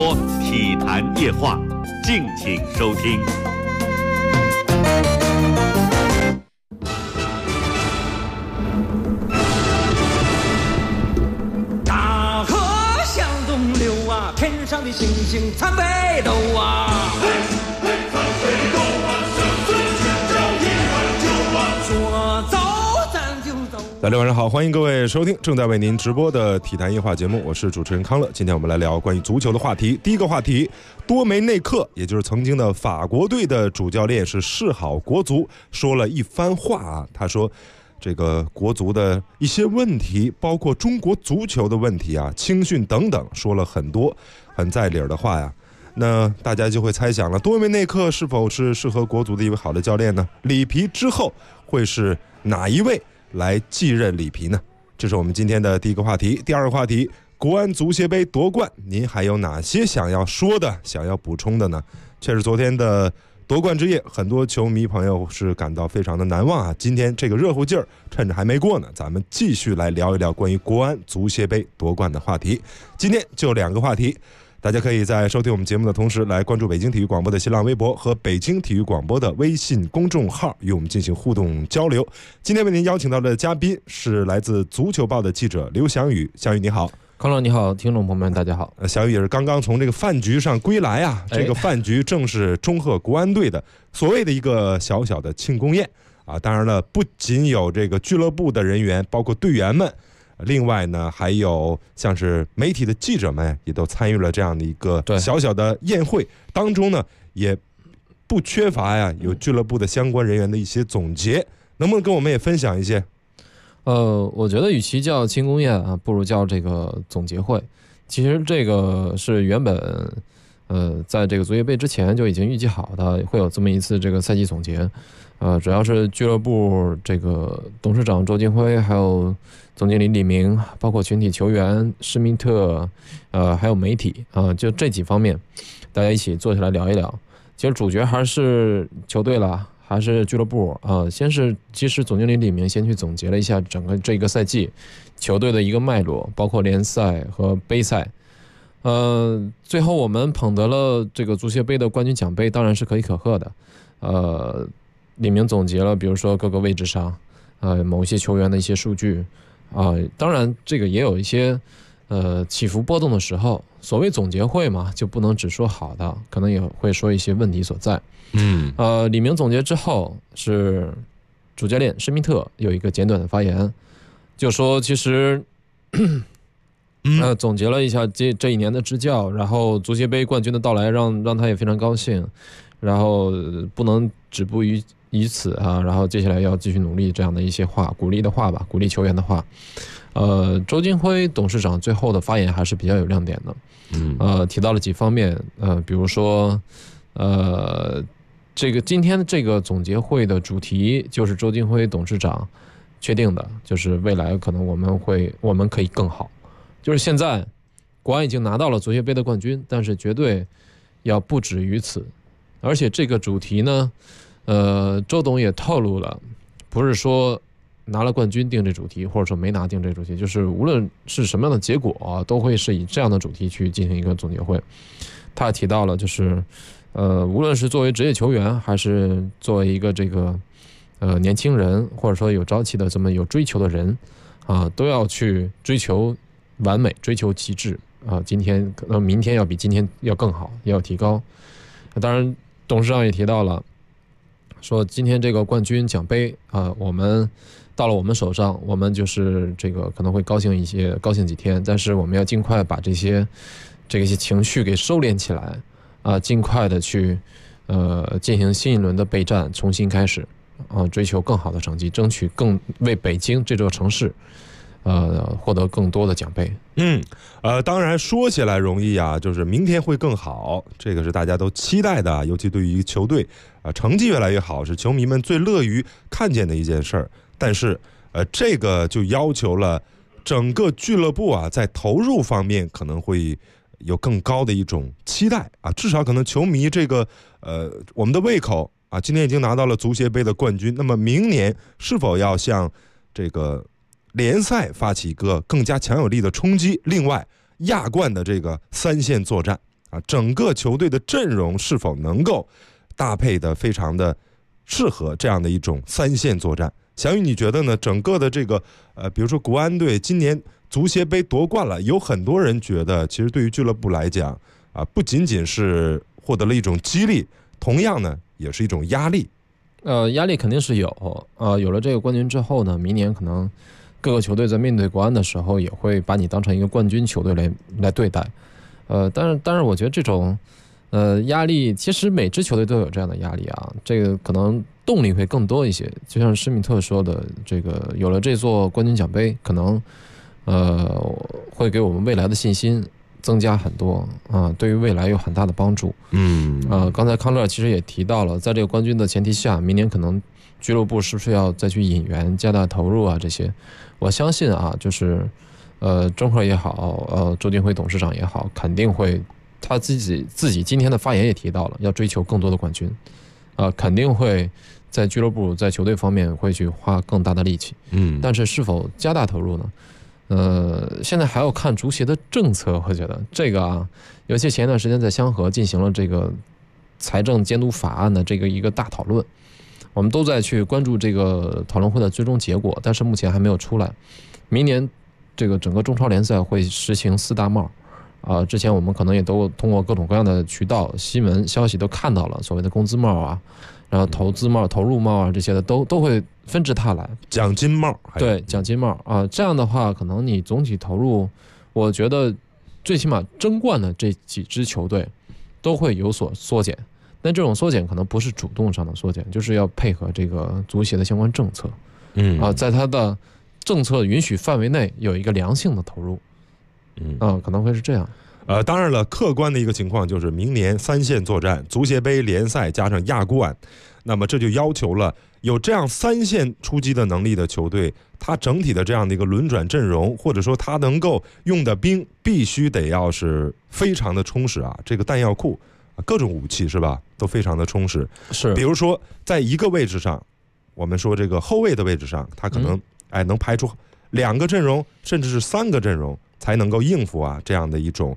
体坛夜话，敬请收听。 大河向东流啊，天上的星星参北斗啊。参北斗啊，向左去找一碗酒啊，说走咱就走。 大家晚上好，欢迎各位收听正在为您直播的体坛夜话节目，我是主持人康乐。今天我们来聊关于足球的话题。第一个话题，多梅内克，也就是曾经的法国队的主教练，是示好国足，说了一番话啊。他说，这个国足的一些问题，包括中国足球的问题啊、青训等等，说了很多很在理儿的话呀。那大家就会猜想了，多梅内克是否是适合国足的一位好的教练呢？里皮之后会是哪一位来继任里皮呢？这是我们今天的第一个话题。第二个话题，国安足协杯夺冠，您还有哪些想要说的、想要补充的呢？确实，昨天的夺冠之夜，很多球迷朋友是感到非常的难忘啊。今天这个热乎劲儿，趁着还没过呢，咱们继续来聊一聊关于国安足协杯夺冠的话题。今天就两个话题。大家可以在收听我们节目的同时，来关注北京体育广播的新浪微博和北京体育广播的微信公众号，与我们进行互动交流。今天为您邀请到的嘉宾是来自足球报的记者刘翔宇。翔宇你好。 康乐你好，听众朋友们大家好。 翔宇也是刚刚从这个饭局上归来啊。这个饭局正是祝贺国安队的所谓的一个小小的庆功宴啊。当然了，不仅有这个俱乐部的人员，包括队员们。另外呢，还有像是媒体的记者们也都参与了这样的一个小小的宴会当中呢，也不缺乏呀有俱乐部的相关人员的一些总结，能不能跟我们也分享一些？ 我觉得与其叫庆功宴啊，不如叫这个总结会。其实这个是原本在这个足协杯之前就已经预计好的，会有这么一次这个赛季总结。主要是俱乐部这个董事长周金辉，还有总经理李明，包括群体球员施密特，还有媒体啊，就这几方面，大家一起坐下来聊一聊。其实主角还是球队了，还是俱乐部啊。其实总经理李明先去总结了一下整个这个赛季球队的一个脉络，包括联赛和杯赛。最后我们捧得了这个足协杯的冠军奖杯，当然是可喜可贺的。李明总结了，比如说各个位置上，某些球员的一些数据，当然这个也有一些起伏波动的时候。所谓总结会嘛，就不能只说好的，可能也会说一些问题所在。李明总结之后，是主教练施密特有一个简短的发言，就说其实总结了一下这一年的执教，然后足协杯冠军的到来让他也非常高兴，然后不能止步于此啊，然后接下来要继续努力，这样的一些话，鼓励的话吧，鼓励球员的话。周金辉董事长最后的发言还是比较有亮点的，提到了几方面，比如说，这个今天这个总结会的主题就是周金辉董事长确定的，就是未来可能我们可以更好，就是现在国安已经拿到了足协杯的冠军，但是绝对要不止于此，而且这个主题呢，周董也透露了，不是说拿了冠军定这主题，或者说没拿定这主题，就是无论是什么样的结果，都会是以这样的主题去进行一个总结会。他也提到了，就是无论是作为职业球员，还是作为一个这个年轻人，或者说有朝气的这么有追求的人啊，都要去追求完美，追求极致啊。明天要比今天要更好，要提高。当然，董事长也提到了，说今天这个冠军奖杯啊，我们到了我们手上，我们就是这个可能会高兴几天，但是我们要尽快把这些情绪给收敛起来啊，尽快的去进行新一轮的备战，重新开始啊，追求更好的成绩，争取为北京这座城市获得更多的奖杯。 当然说起来容易啊，就是明天会更好，这个是大家都期待的，尤其对于球队成绩越来越好，是球迷们最乐于看见的一件事儿。但是这个就要求了整个俱乐部啊，在投入方面可能会有更高的一种期待啊，至少可能球迷这个我们的胃口啊，今天已经拿到了足协杯的冠军，那么明年是否要向这个联赛发起一个更加强有力的冲击？另外，亚冠的这个3线作战啊，整个球队的阵容是否能够搭配的非常的适合这样的一种三线作战。翔宇，你觉得呢？整个的这个比如说国安队今年足协杯夺冠了，有很多人觉得其实对于俱乐部来讲啊，不仅仅是获得了一种激励，同样呢也是一种压力。 压力肯定是有。有了这个冠军之后呢，明年可能各个球队在面对国安的时候，也会把你当成一个冠军球队来对待。但是我觉得这种压力，其实每支球队都有这样的压力啊。这个可能动力会更多一些。就像施密特说的，这个有了这座冠军奖杯，可能会给我们未来的信心增加很多啊，对于未来有很大的帮助。刚才康乐其实也提到了，在这个冠军的前提下，明年可能俱乐部是不是要再去引援、加大投入啊？这些，我相信啊，就是中赫也好，周金辉董事长也好，肯定会他自己今天的发言也提到了，要追求更多的冠军，肯定会在俱乐部在球队方面会去花更大的力气。但是否加大投入呢？现在还要看足协的政策，我觉得这个啊，尤其前一段时间在香河进行了这个财政监督法案的这个一个大讨论，我们都在去关注这个讨论会的最终结果，但是目前还没有出来。明年这个整个中超联赛会实行4大帽之前我们可能也都通过各种各样的渠道、新闻消息都看到了，所谓的工资帽啊，然后投资帽、投入帽啊这些的都会纷至沓来。 奖金帽， 对，奖金帽啊，这样的话，可能你总体投入，我觉得最起码争冠的这几支球队都会有所缩减。但这种缩减可能不是主动上的缩减，就是要配合这个足协的相关政策。在它的政策允许范围内有一个良性的投入。可能会是这样。 当然了，客观的一个情况就是明年3线作战，足协杯、联赛加上亚冠，那么这就要求了有这样3线出击的能力的球队，它整体的这样的一个轮转阵容，或者说它能够用的兵，必须得要是非常的充实啊。这个弹药库，各种武器是吧，都非常的充实。 是， 比如说在一个位置上，我们说这个后卫的位置上，它可能能排出2个阵容，甚至是3个阵容，才能够应付这样的一种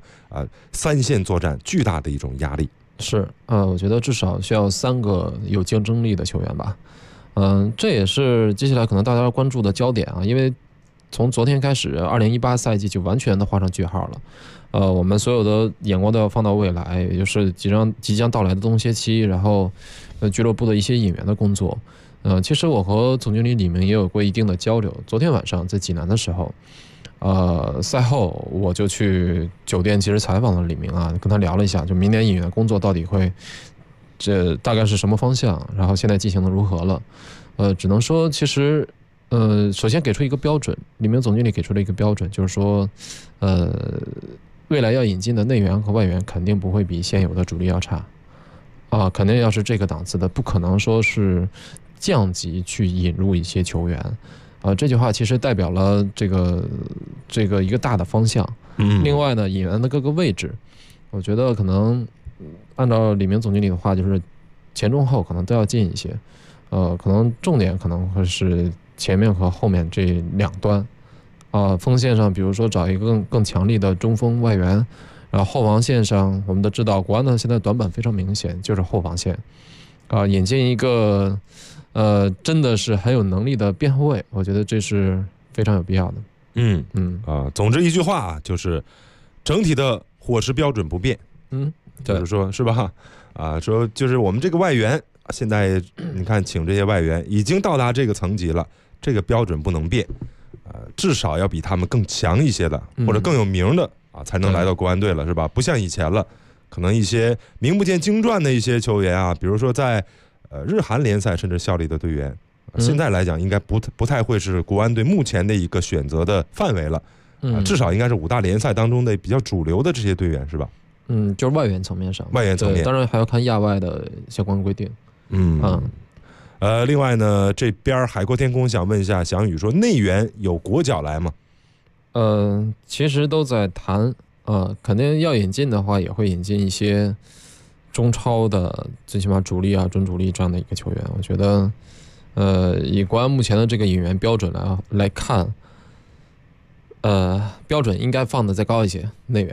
3线作战巨大的一种压力。 是我觉得至少需要3个有竞争力的球员吧。这也是接下来可能大家关注的焦点啊，因为从昨天开始，2018赛季就完全的画上句号了。我们所有的眼光都要放到未来，也就是即将到来的冬歇期，然后俱乐部的一些引援的工作。其实我和总经理李明也有过一定的交流。昨天晚上在济南的时候，赛后我就去酒店其实采访了李明啊，跟他聊了一下，就明年引援工作到底会这大概是什么方向，然后现在进行的如何了。只能说其实首先给出一个标准，李明总经理给出了一个标准，就是说未来要引进的内援和外援肯定不会比现有的主力要差肯定要是这个档次的，不可能说是降级去引入一些球员。这句话其实代表了这个一个大的方向。另外呢，引援的各个位置，我觉得可能按照李明总经理的话，就是前中后可能都要进一些。可能重点可能会是前面和后面这2端。锋线上比如说找一个更强力的中锋外援，然后后防线上我们都知道国安呢现在短板非常明显，就是后防线。引进一个真的是很有能力的边后卫，我觉得这是非常有必要的。 总之一句话就是整体的伙食标准不变。就是说是吧？说就是我们这个外援现在你看请这些外援已经到达这个层级了，这个标准不能变。至少要比他们更强一些的，或者更有名的才能来到国安队了，是吧？不像以前了，可能一些名不见经传的一些球员比如说在日韩联赛甚至效力的队员，现在来讲应该不太会是国安队目前的一个选择的范围了。至少应该是5大联赛当中的比较主流的这些队员，是吧？ 就是外援层面上， 外援层面， 当然还要看亚外的相关规定。 另外呢，这边海阔天空想问一下翔宇，说内援有国脚来吗？ 其实都在谈肯定要引进的话，也会引进一些中超的最起码主力准主力这样的一个球员。我觉得以国安目前的这个引援标准来看，标准应该放的再高一些，内援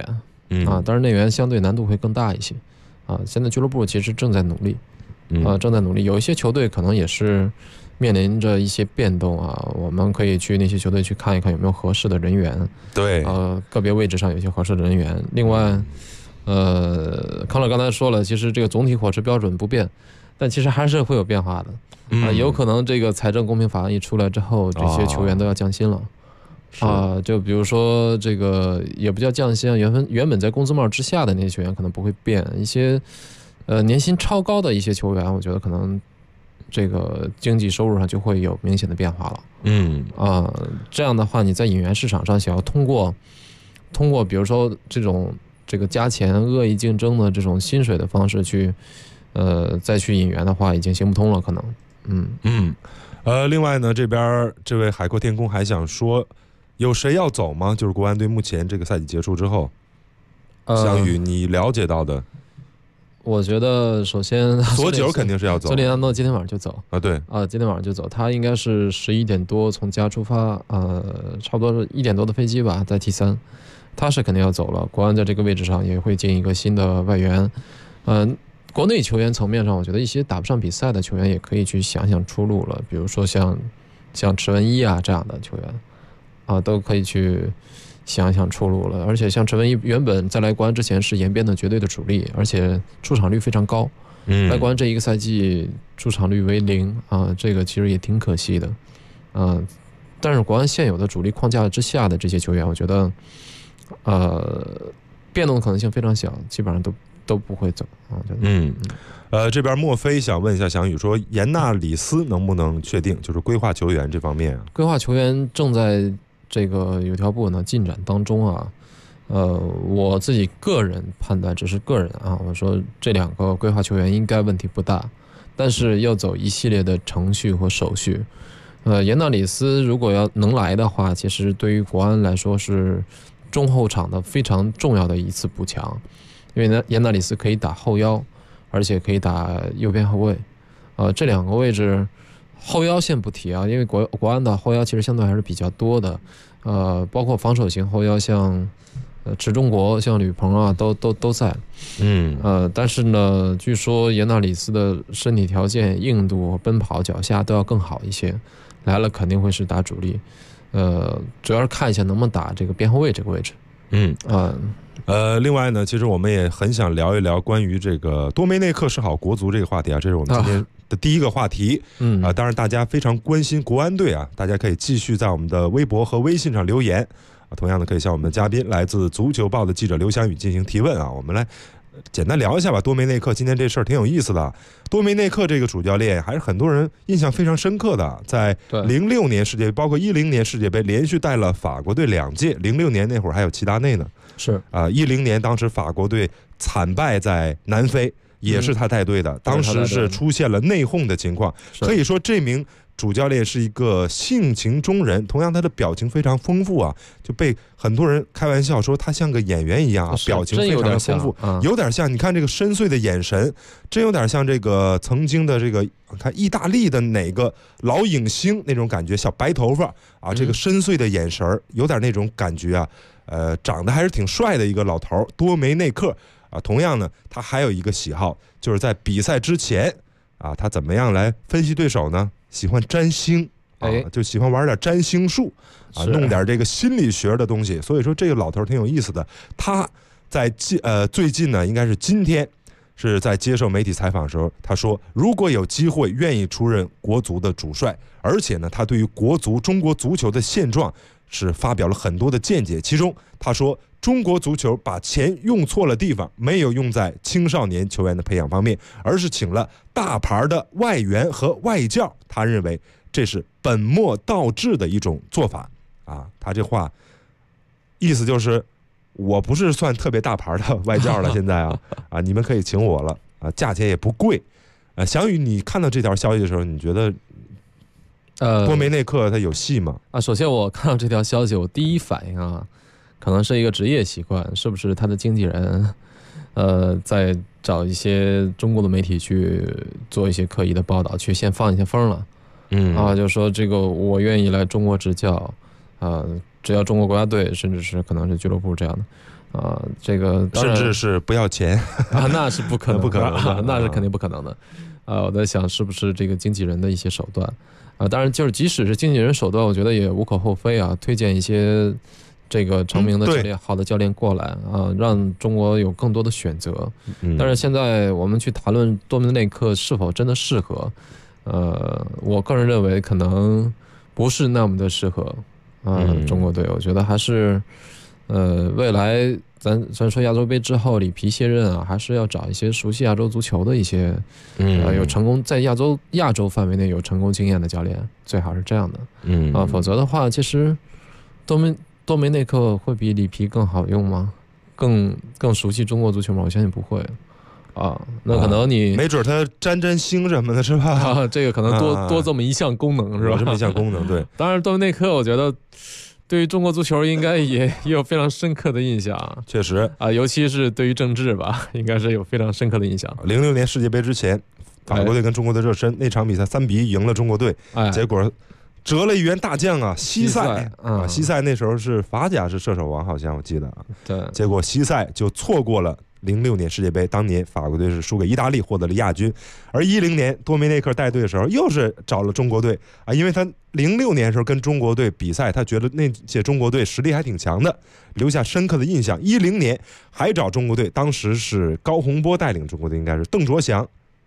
当然内援相对难度会更大一些现在俱乐部其实正在努力正在努力，有一些球队可能也是面临着一些变动我们可以去那些球队去看一看有没有合适的人员， 对， 个别位置上有一些合适的人员。另外康乐刚才说了，其实这个总体伙食标准不变，但其实还是会有变化的有可能这个财政公平法案一出来之后，这些球员都要降薪了就比如说这个也不叫降薪原本在工资帽之下的那些球员可能不会变，一些年薪超高的一些球员，我觉得可能这个经济收入上就会有明显的变化了这样的话你在引援市场上想要通过比如说这个加钱恶意竞争的这种薪水的方式去再去引援的话已经行不通了可能另外呢，这边这位海阔天空还想说，有谁要走吗？就是国安队目前这个赛季结束之后，翔宇你了解到的？ 我觉得首先索九肯定是要走， 索里纳诺今天晚上就走对今天晚上就走，他应该是11点多从家出发差不多是1点多的飞机吧，在 T3， 他是肯定要走了。国安在这个位置上也会进一个新的外援国内球员层面上，我觉得一些打不上比赛的球员也可以去想想出路了，比如说像池文一这样的球员都可以去想想出路了。而且像池文一原本在来国安之前是延边的绝对的主力，而且出场率非常高来国安这一个赛季出场率为0这个其实也挺可惜的但是国安现有的主力框架之下的这些球员，我觉得变动的可能性非常小，基本上都不会走这边莫非想问一下翔宇，说严纳里斯能不能确定，就是规划球员这方面规划球员正在这个有条不紊的进展当中我自己个人判断，只是个人我说这2个规划球员应该问题不大，但是要走一系列的程序和手续严纳里斯如果要能来的话，其实对于国安来说是中后场的非常重要的一次补强，因为呢严纳里斯可以打后腰，而且可以打右边后卫这2个位置后腰先不提因为国安的后腰其实相对还是比较多的包括防守型后腰，像池中国像吕鹏都在但是呢据说严纳里斯的身体条件硬度奔跑脚下都要更好一些，来了肯定会是打主力主要是看一下能不能打这个边后卫这个位置另外呢，其实我们也很想聊一聊关于这个多梅内克是好国足这个话题这是我们今天的第一个话题当然大家非常关心国安队大家可以继续在我们的微博和微信上留言同样的可以向我们的嘉宾来自足球报的记者刘翔宇进行提问我们来简单聊一下吧。多梅内克今天这事儿挺有意思的，多梅内克这个主教练还是很多人印象非常深刻的，在06年世界杯包括10年世界杯连续带了法国队2届，06年那会儿还有齐达内呢， 是 10年当时法国队惨败在南非，也是他带队的当时是出现了内讧的情况，可以说这名主教练是一个性情中人，同样他的表情非常丰富就被很多人开玩笑说他像个演员一样表情非常的丰富有点像你看这个深邃的眼神，真有点像这个曾经的这个看意大利的哪个老影星那种感觉，小白头发这个深邃的眼神有点那种感觉长得还是挺帅的一个老头多梅内克同样呢他还有一个喜好，就是在比赛之前他怎么样来分析对手呢？喜欢占星就喜欢玩点占星术弄点这个心理学的东西，所以说这个老头挺有意思的。他在最近呢，应该是今天是在接受媒体采访的时候，他说如果有机会愿意出任国足的主帅，而且呢他对于中国足球的现状是发表了很多的见解，其中他说中国足球把钱用错了地方，没有用在青少年球员的培养方面，而是请了大牌的外援和外教，他认为这是本末倒置的一种做法他这话意思就是我不是算特别大牌的外教了现在你们可以请我了价钱也不贵翔宇你看到这条消息的时候，你觉得多梅内克他有戏吗？ 首先我看到这条消息，我第一反应可能是一个职业习惯，是不是他的经纪人在找一些中国的媒体去做一些刻意的报道，去先放一些风了就是说这个我愿意来中国执教只要中国国家队，甚至是可能是俱乐部这样的，这个甚至是不要钱那是不可能， 不可能的那是肯定不可能的。我在想是不是这个经纪人的一些手段当然就是即使是经纪人手段，我觉得也无可厚非推荐一些这个成名的教练、好的教练过来让中国有更多的选择。但是现在我们去谈论多米内克是否真的适合，我个人认为可能不是那么的适合中国队。我觉得还是未来咱说亚洲杯之后里皮卸任还是要找一些熟悉亚洲足球的一些有成功在亚洲范围内有成功经验的教练，最好是这样的否则的话，其实多梅内克会比里皮更好用吗？更熟悉中国足球吗？我相信不会那可能你没准他占星什么的是吧这个可能多这么一项功能是吧？ 这么一项功能对。 当然多梅内克我觉得对于中国足球应该也有非常深刻的印象， 确实尤其是对于政治吧，应该是有非常深刻的印象。 06年世界杯之前，法国队跟中国队热身，那场比赛3-1赢了中国队，结果折了一员大将西塞西塞那时候是法甲是射手王，好像我记得对， 结果西塞就错过了06年世界杯，当年法国队是输给意大利，获得了亚军。而10年多梅内克带队的时候，又是找了中国队因为他06年的时候跟中国队比赛，他觉得那届中国队实力还挺强的，留下深刻的印象。10年还找中国队，当时是高洪波带领中国队，应该是邓卓翔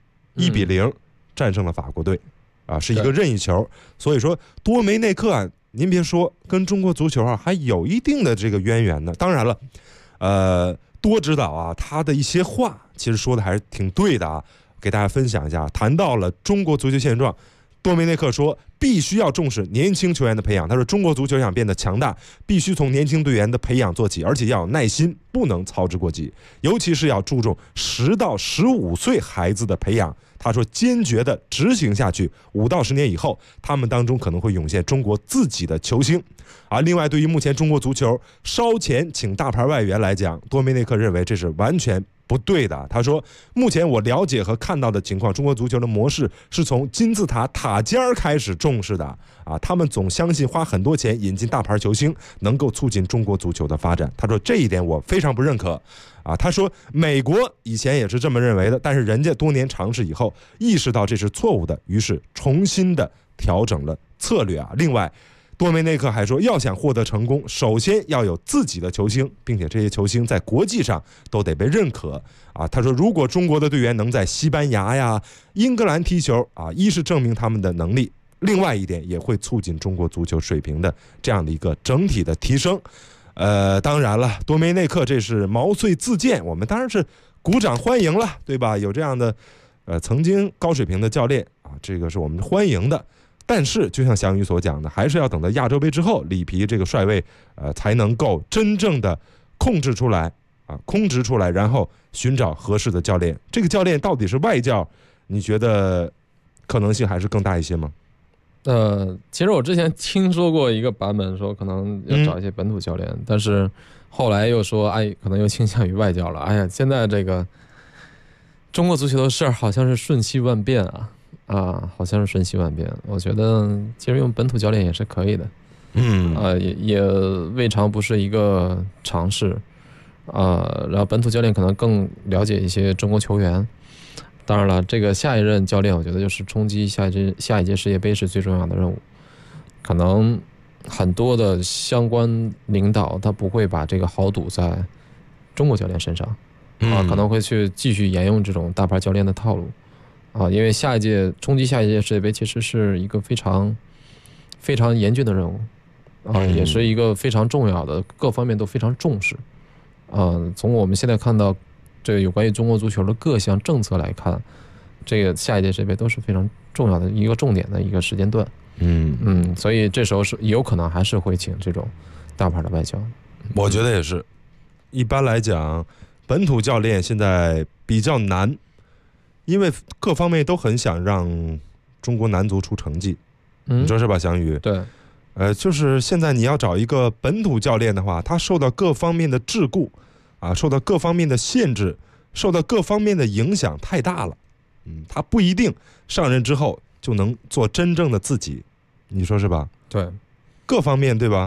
1-0战胜了法国队是一个任意球。所以说多梅内克您别说跟中国足球还有一定的这个渊源呢。当然了多指导他的一些话其实说的还是挺对的给大家分享一下。谈到了中国足球现状，多梅内克说必须要重视年轻球员的培养。他说中国足球想变得强大，必须从年轻队员的培养做起，而且要有耐心，不能操之过急，尤其是要注重10到15岁孩子的培养。他说坚决的执行下去，5到10年以后，他们当中可能会涌现中国自己的球星。另外对于目前中国足球烧钱请大牌外援来讲，多梅内克认为这是完全不对的。他说目前我了解和看到的情况，中国足球的模式是从金字塔塔尖开始重视的他们总相信花很多钱引进大牌球星能够促进中国足球的发展。他说这一点我非常不认可他说美国以前也是这么认为的，但是人家多年尝试以后意识到这是错误的，于是重新的调整了策略另外多梅内克还说要想获得成功，首先要有自己的球星，并且这些球星在国际上都得被认可他说如果中国的队员能在西班牙英格兰踢球一是证明他们的能力，另外一点也会促进中国足球水平的这样的一个整体的提升。当然了，多梅内克这是毛遂自荐，我们当然是鼓掌欢迎了，对吧？有这样的曾经高水平的教练这个是我们欢迎的。但是就像翔宇所讲的，还是要等到亚洲杯之后，里皮这个帅位才能够真正的控制出来空职出来，然后寻找合适的教练。这个教练到底是外教，你觉得可能性还是更大一些吗？ 其实我之前听说过一个版本，说可能要找一些本土教练，但是后来又说可能又倾向于外教了。现在这个中国足球的事儿好像是瞬息万变好像是瞬息万变。我觉得其实用本土教练也是可以的，也未尝不是一个尝试然后本土教练可能更了解一些中国球员。当然了，这个下一任教练我觉得就是冲击下一届世界杯是最重要的任务。可能很多的相关领导他不会把这个豪赌在中国教练身上可能会去继续沿用这种大牌教练的套路因为冲击下一届世界杯其实是一个非常非常严峻的任务也是一个非常重要的，各方面都非常重视从我们现在看到这个有关于中国足球的各项政策来看，这个下一届世界杯都是非常重要的一个重点的一个时间段所以这时候是有可能还是会请这种大牌的外教。 我觉得也是，一般来讲本土教练现在比较难，因为各方面都很想让中国男足出成绩你说是吧翔宇？ 对就是现在你要找一个本土教练的话，他受到各方面的桎梏受到各方面的限制，受到各方面的影响太大了他不一定上任之后就能做真正的自己，你说是吧？ 对， 各方面对吧？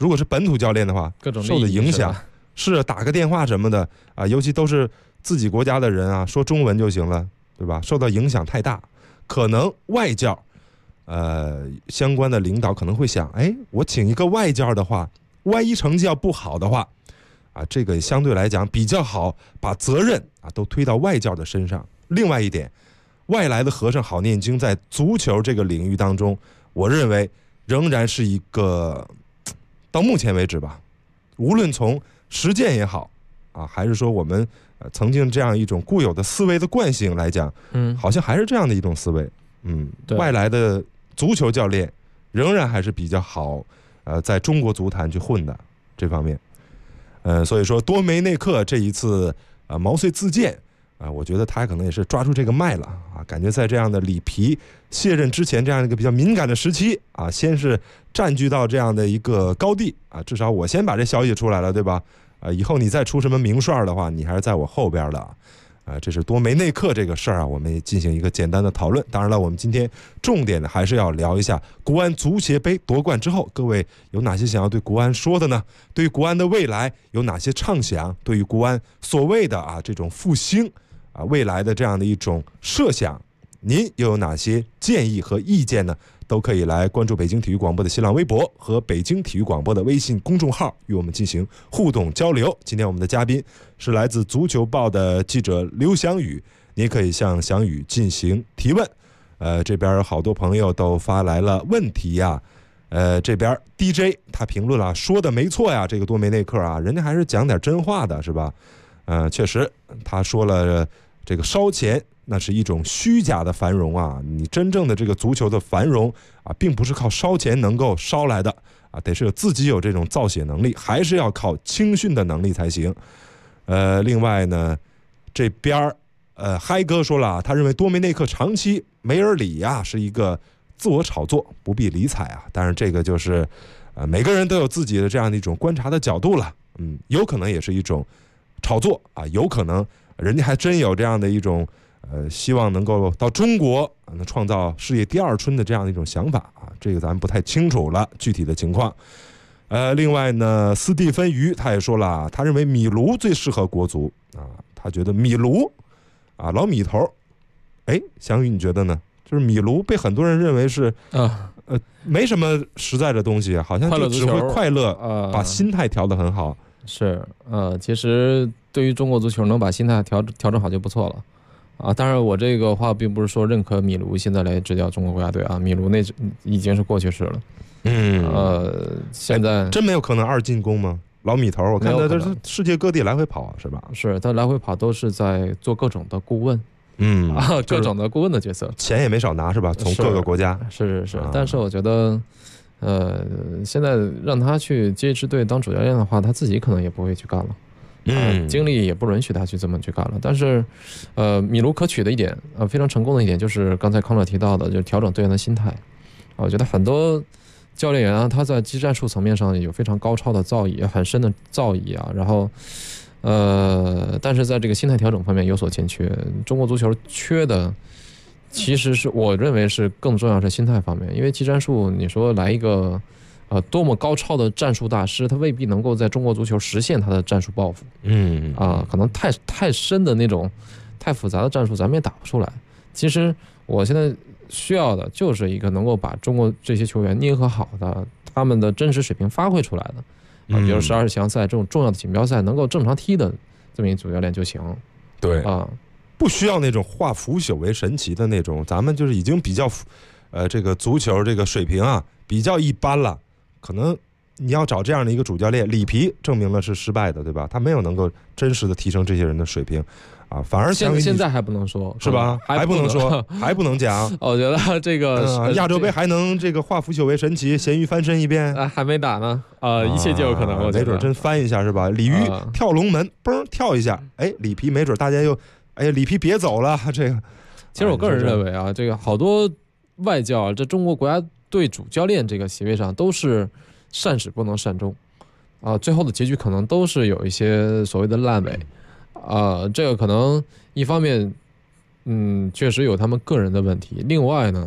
如果是本土教练的话， 各种受的影响是打个电话什么的啊，尤其都是自己国家的人啊，说中文就行了，对吧？受到影响太大，可能外教，相关的领导可能会想，哎，我请一个外教的话，万一成绩要不好的话，啊，这个相对来讲比较好，把责任啊都推到外教的身上。另外一点，外来的和尚好念经，在足球这个领域当中，我认为仍然是一个，到目前为止吧，无论从实践也好啊，还是说我们曾经这样一种固有的思维的惯性来讲，好像还是这样的一种思维。外来的足球教练仍然还是比较好，在中国足坛去混的这方面。所以说多梅内克这一次毛遂自荐啊，我觉得他可能也是抓住这个脉了啊，感觉在这样的里皮卸任之前这样一个比较敏感的时期啊，先是占据到这样的一个高地啊，至少我先把这消息出来了，对吧？以后你再出什么名帅的话，你还是在我后边的啊。这是多梅内克这个事儿啊，我们也进行一个简单的讨论。当然了，我们今天重点的还是要聊一下国安足协杯夺冠之后，各位有哪些想要对国安说的呢？对于国安的未来有哪些畅想？对于国安所谓的这种复兴未来的这样的一种设想，您又有哪些建议和意见呢？都可以来关注北京体育广播的新浪微博和北京体育广播的微信公众号，与我们进行互动交流。今天我们的嘉宾是来自足球报的记者刘翔宇，您可以向翔宇进行提问。这边好多朋友都发来了问题呀。这边 DJ 他评论了，说的没错呀，这个多梅内克啊，人家还是讲点真话的，是吧？确实，他说了这个烧钱。那是一种虚假的繁荣啊！你真正的这个足球的繁荣啊，并不是靠烧钱能够烧来的啊，得是自己有这种造血能力，还是要靠青训的能力才行。另外呢，这边嗨哥说了，他认为多梅内克长期没人理呀，是一个自我炒作，不必理睬啊。当然，这个就是每个人都有自己的这样的一种观察的角度了。有可能也是一种炒作啊，有可能人家还真有这样的一种。希望能够到中国能创造事业第二春的这样的一种想法啊，这个咱们不太清楚了具体的情况。另外呢，斯蒂芬于他也说了，他认为米卢最适合国足啊，他觉得米卢啊老米头，翔宇你觉得呢？就是米卢被很多人认为是没什么实在的东西，好像就只会快乐，把心态调得很好。 是其实对于中国足球能把心态调整好就不错了。当然我这个话并不是说认可米卢现在来执教中国国家队啊，米卢那已经是过去式了。现在真没有可能二进攻吗？老米头，我看他都是世界各地来回跑，是吧？ 是他来回跑都是在做各种的顾问，各种的顾问的角色， 钱也没少拿，是吧？从各个国家， 是。但是我觉得，现在让他去接支队当主教练的话，他自己可能也不会去干了。精力也不允许他去这么去干了。但是，米卢可取的一点，非常成功的一点就是刚才康乐提到的，就是调整队员的心态。我觉得很多教练员啊，他在技战术层面上有非常高超的造诣，很深的造诣啊。然后，但是在这个心态调整方面有所欠缺。中国足球缺的，其实是我认为是更重要是心态方面，因为技战术你说来一个。多么高超的战术大师，他未必能够在中国足球实现他的战术抱负。可能太深的那种、太复杂的战术，咱们也打不出来。其实我现在需要的就是一个能够把中国这些球员捏合好的，他们的真实水平发挥出来的。比如12强赛这种重要的锦标赛能够正常踢的这么一主教练就行。 对不需要那种化腐朽为神奇的那种，咱们就是已经比较，这个足球这个水平啊比较一般了。可能你要找这样的一个主教练，里皮证明了是失败的，对吧？他没有能够真实的提升这些人的水平啊，反而现在还不能说， 是吧？还不能说，还不能讲。 我觉得这个亚洲杯还能这个化腐朽为神奇，咸鱼翻身一遍还没打呢一切就有可能。我没准真翻一下是吧？鲤鱼跳龙门，嘣跳一下，里皮没准大家又里皮别走了。这个， 其实我个人认为啊，这个好多外教在中国国家队主教练这个席位上都是善始不能善终，最后的结局可能都是有一些所谓的烂尾，这个可能一方面，确实有他们个人的问题，另外呢，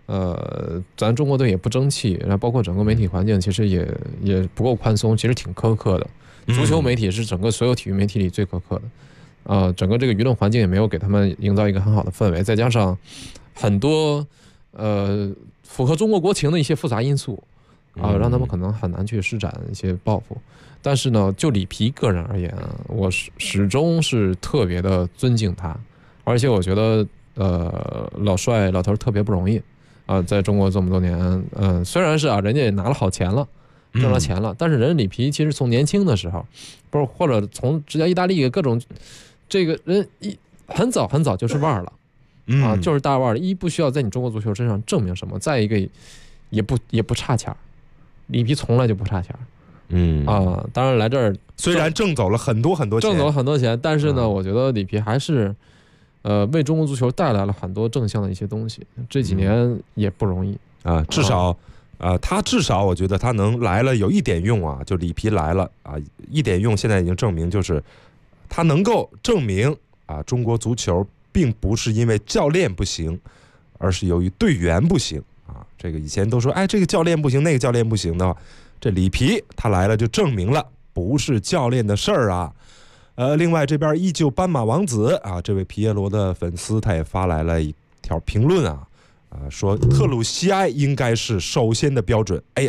咱中国队也不争气，然后包括整个媒体环境其实也不够宽松，其实挺苛刻的。足球媒体是整个所有体育媒体里最苛刻的，整个这个舆论环境也没有给他们营造一个很好的氛围，再加上很多符合中国国情的一些复杂因素让他们可能很难去施展一些抱负。但是呢，就里皮个人而言，我始终是特别的尊敬他，而且我觉得老帅老头特别不容易在中国这么多年，虽然是人家也拿了好钱了。挣了钱了，但是人里皮其实从年轻的时候，不是或者从执教意大利各种，这个人很早就是腕儿了，就是大腕儿。一不需要在你中国足球身上证明什么，再一个也不差钱，里皮从来就不差钱，当然来这儿虽然挣走了很多钱， 但是呢，我觉得里皮还是为中国足球带来了很多正向的一些东西。这几年也不容易至少。他至少我觉得他能来了有一点用啊，就里皮来了一点用，现在已经证明就是他能够证明中国足球并不是因为教练不行，而是由于队员不行这个以前都说这个教练不行那个教练不行的话，这里皮他来了就证明了不是教练的事儿另外这边依旧斑马王子这位皮耶罗的粉丝他也发来了一条评论说特鲁西埃应该是首先的标准。哎呀，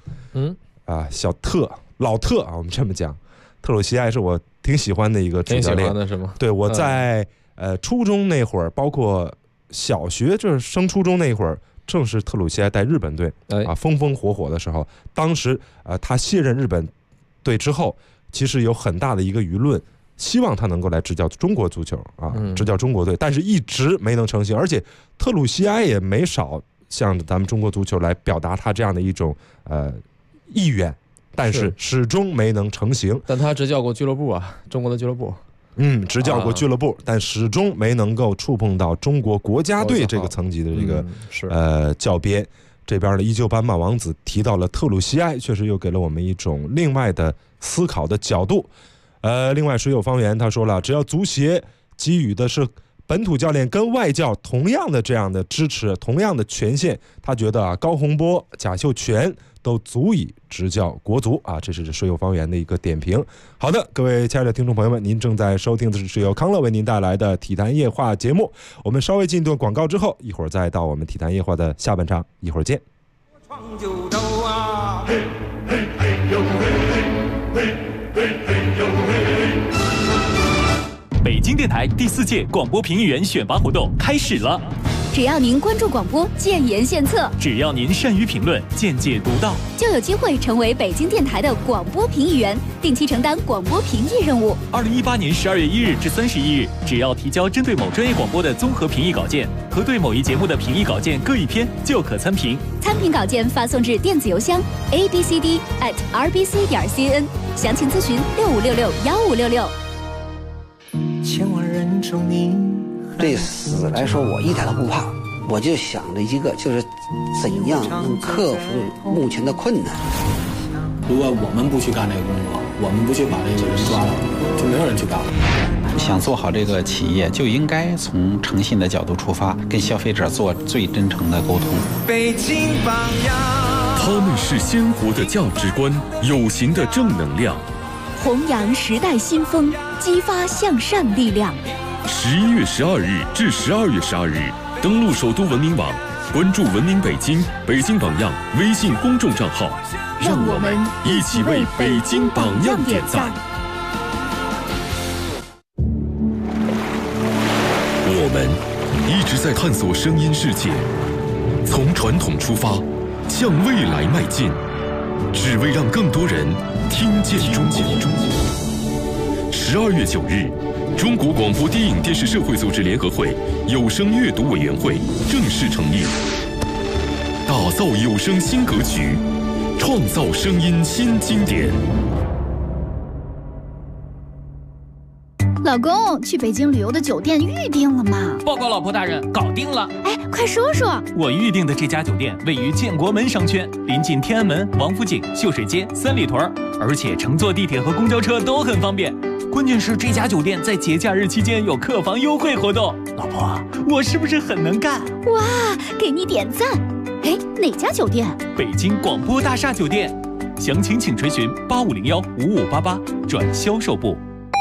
老特我们这么讲，特鲁西埃是我挺喜欢的一个主教练，挺喜欢的是吗？对，我在初中那会儿，包括小学就是升初中那会儿，正是特鲁西埃带日本队风风火火的时候。当时他卸任日本队之后，其实有很大的一个舆论。希望他能够来执教中国足球执教中国队，但是一直没能成型，而且特鲁西埃也没少向咱们中国足球来表达他这样的一种意愿，但是始终没能成型。 但他执教过俱乐部中国的俱乐部， 执教过俱乐部，但始终没能够触碰到中国国家队这个层级的这个教鞭。这边呢，依旧斑马王子提到了特鲁西埃，确实又给了我们一种另外的思考的角度。另外水有方圆他说了，只要足协给予的是本土教练跟外教同样的这样的支持，同样的权限，他觉得高洪波、贾秀全都足以执教国足这是水有方圆的一个点评。好的，各位亲爱的听众朋友们，您正在收听的是由康乐为您带来的体坛夜话节目。我们稍微进一段广告之后，一会儿再到我们体坛夜话的下半场，一会儿见。 闯九州嘿嘿嘿呦嘿嘿嘿嘿呦嘿。 北京电台第4届广播评议员选拔活动开始了。 只要您关注广播，建言献策； 只要您善于评论，见解独到， 就有机会成为北京电台的广播评议员，定期承担广播评议任务。 2018年12月1日至31日，只要提交针对某专业广播的综合评议稿件和对某一节目的评议稿件各一篇，就可参评。 参评稿件发送至电子邮箱 abcd@rbc.cn， 详情咨询65661566。 千万人中你。 对死来说，我一点都不怕，我就想着一个，就是怎样能克服目前的困难。 如果我们不去干这个工作，我们不去把这个人抓到，就没有人去干了。 想做好这个企业，就应该从诚信的角度出发，跟消费者做最真诚的沟通。 北京榜样， 他们是鲜活的价值观，有形的正能量， 弘扬时代新风，激发向善力量。 11月12日至12月12日，登录首都文明网，关注文明北京、北京榜样微信公众账号， 让我们一起为北京榜样点赞。 我们一直在探索声音世界，从传统出发，向未来迈进，只为让更多人听见中国。12月9日。中国广播电影电视社会组织联合会有声阅读委员会正式成立，打造有声新格局，创造声音新经典。 老公，去北京旅游的酒店预定了吗？ 报告老婆大人，搞定了。 哎，快说说。 我预定的这家酒店位于建国门商圈，临近天安门、王府井、秀水街、三里屯，而且乘坐地铁和公交车都很方便。 关键是这家酒店在节假日期间有客房优惠活动。老婆，我是不是很能干？ 哇，给你点赞！哎，哪家酒店？ 北京广播大厦酒店，详情请垂询8501-5588转销售部。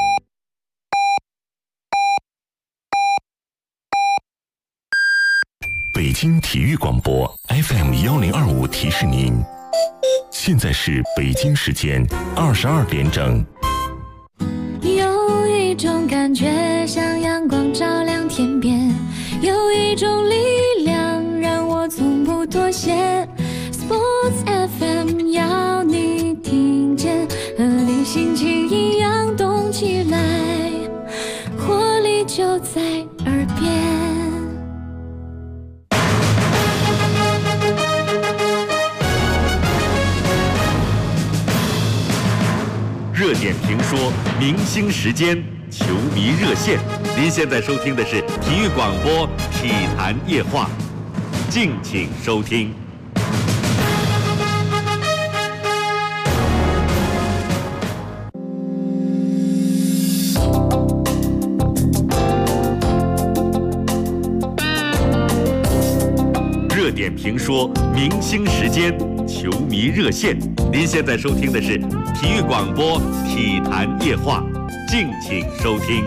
北京体育广播 FM1025提示您，现在是北京时间22点整。 有一种感觉像阳光照亮天边，有一种力量让我从不妥协。Sports FM 要你听见，和你心情一样动起来，活力就在耳边。 热点评说，明星时间，球迷热线。您现在收听的是体育广播体坛夜话，敬请收听。热点评说，明星时间，球迷热线。您现在收听的是体育广播体坛夜话，敬请收听。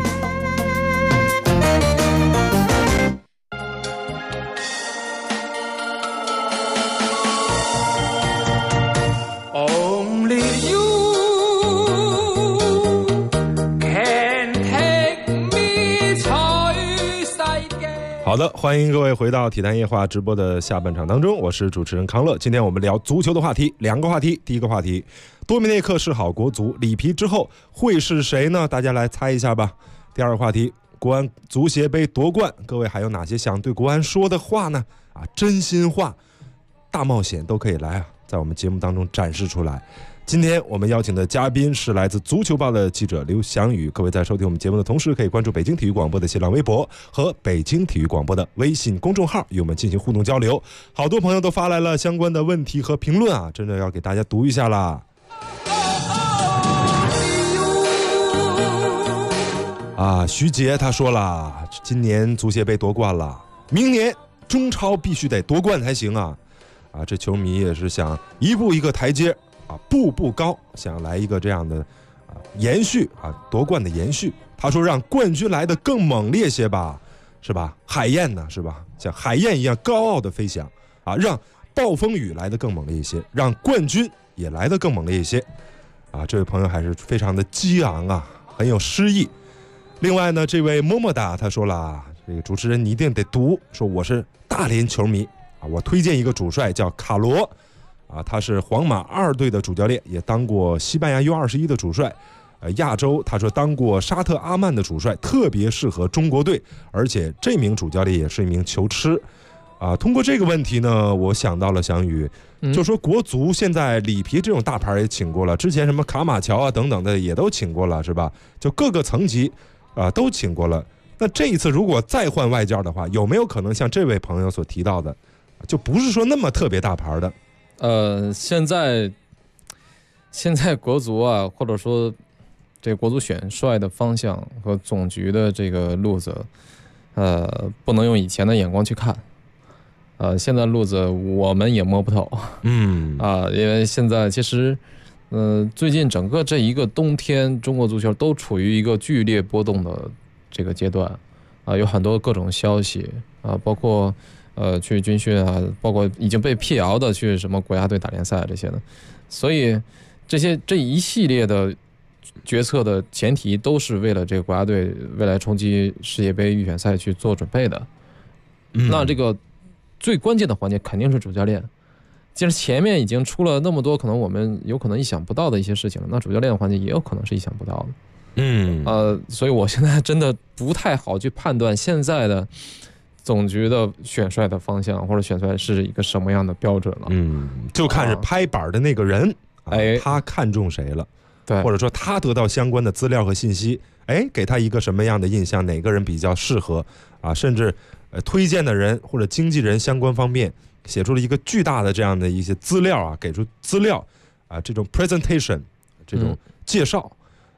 好的，欢迎各位回到体坛夜话直播的下半场当中，我是主持人康乐。今天我们聊足球的话题，两个话题。第一个话题，多米内克是好国足，里皮之后会是谁呢？大家来猜一下吧。第二个话题，国安足协杯夺冠，各位还有哪些想对国安说的话呢？真心话、大冒险都可以来在我们节目当中展示出来。今天我们邀请的嘉宾是来自足球报的记者刘翔宇。各位在收听我们节目的同时，可以关注北京体育广播的新浪微博和北京体育广播的微信公众号，与我们进行互动交流。好多朋友都发来了相关的问题和评论真的要给大家读一下啦。徐杰他说了，今年足协杯夺冠了，明年中超必须得夺冠才行这球迷也是想一步一个台阶步步高，想来一个这样的延续夺冠的延续。他说让冠军来得更猛烈些吧，是吧？海燕呢，是吧？像海燕一样高傲的飞翔让暴风雨来得更猛烈一些，让冠军也来得更猛烈一些这位朋友还是非常的激昂很有诗意。另外呢，这位么么哒他说了，这个主持人你一定得读，说我是大连球迷我推荐一个主帅叫卡罗他是皇马2队的主教练，也当过西班牙 U21 的主帅。亚洲他说当过沙特阿曼的主帅，特别适合中国队，而且这名主教练也是一名球痴通过这个问题呢，我想到了翔宇，就说国足现在里皮这种大牌也请过了，之前什么卡马乔等等的也都请过了，是吧？就各个层级都请过了。那这一次如果再换外教的话，有没有可能像这位朋友所提到的，就不是说那么特别大牌的？ 现在国足或者说这个国足选帅的方向和总局的这个路子，不能用以前的眼光去看。现在路子我们也摸不透。因为现在其实，最近整个这一个冬天，中国足球都处于一个剧烈波动的这个阶段有很多各种消息包括。去军训包括已经被辟谣的去什么国家队打联赛这些的，所以这一系列的决策的前提都是为了这个国家队未来冲击世界杯预选赛去做准备的。那这个最关键的环节肯定是主教练。既然前面已经出了那么多可能我们有可能意想不到的一些事情了，那主教练的环节也有可能是意想不到的。所以我现在真的不太好去判断现在的总局的选帅的方向或者选帅是一个什么样的标准了。 就看是拍板的那个人他看中谁了， 对， 或者说他得到相关的资料和信息，给他一个什么样的印象，哪个人比较适合甚至推荐的人或者经纪人相关方面写出了一个巨大的这样的一些资料给出资料这种 presentation 这种介绍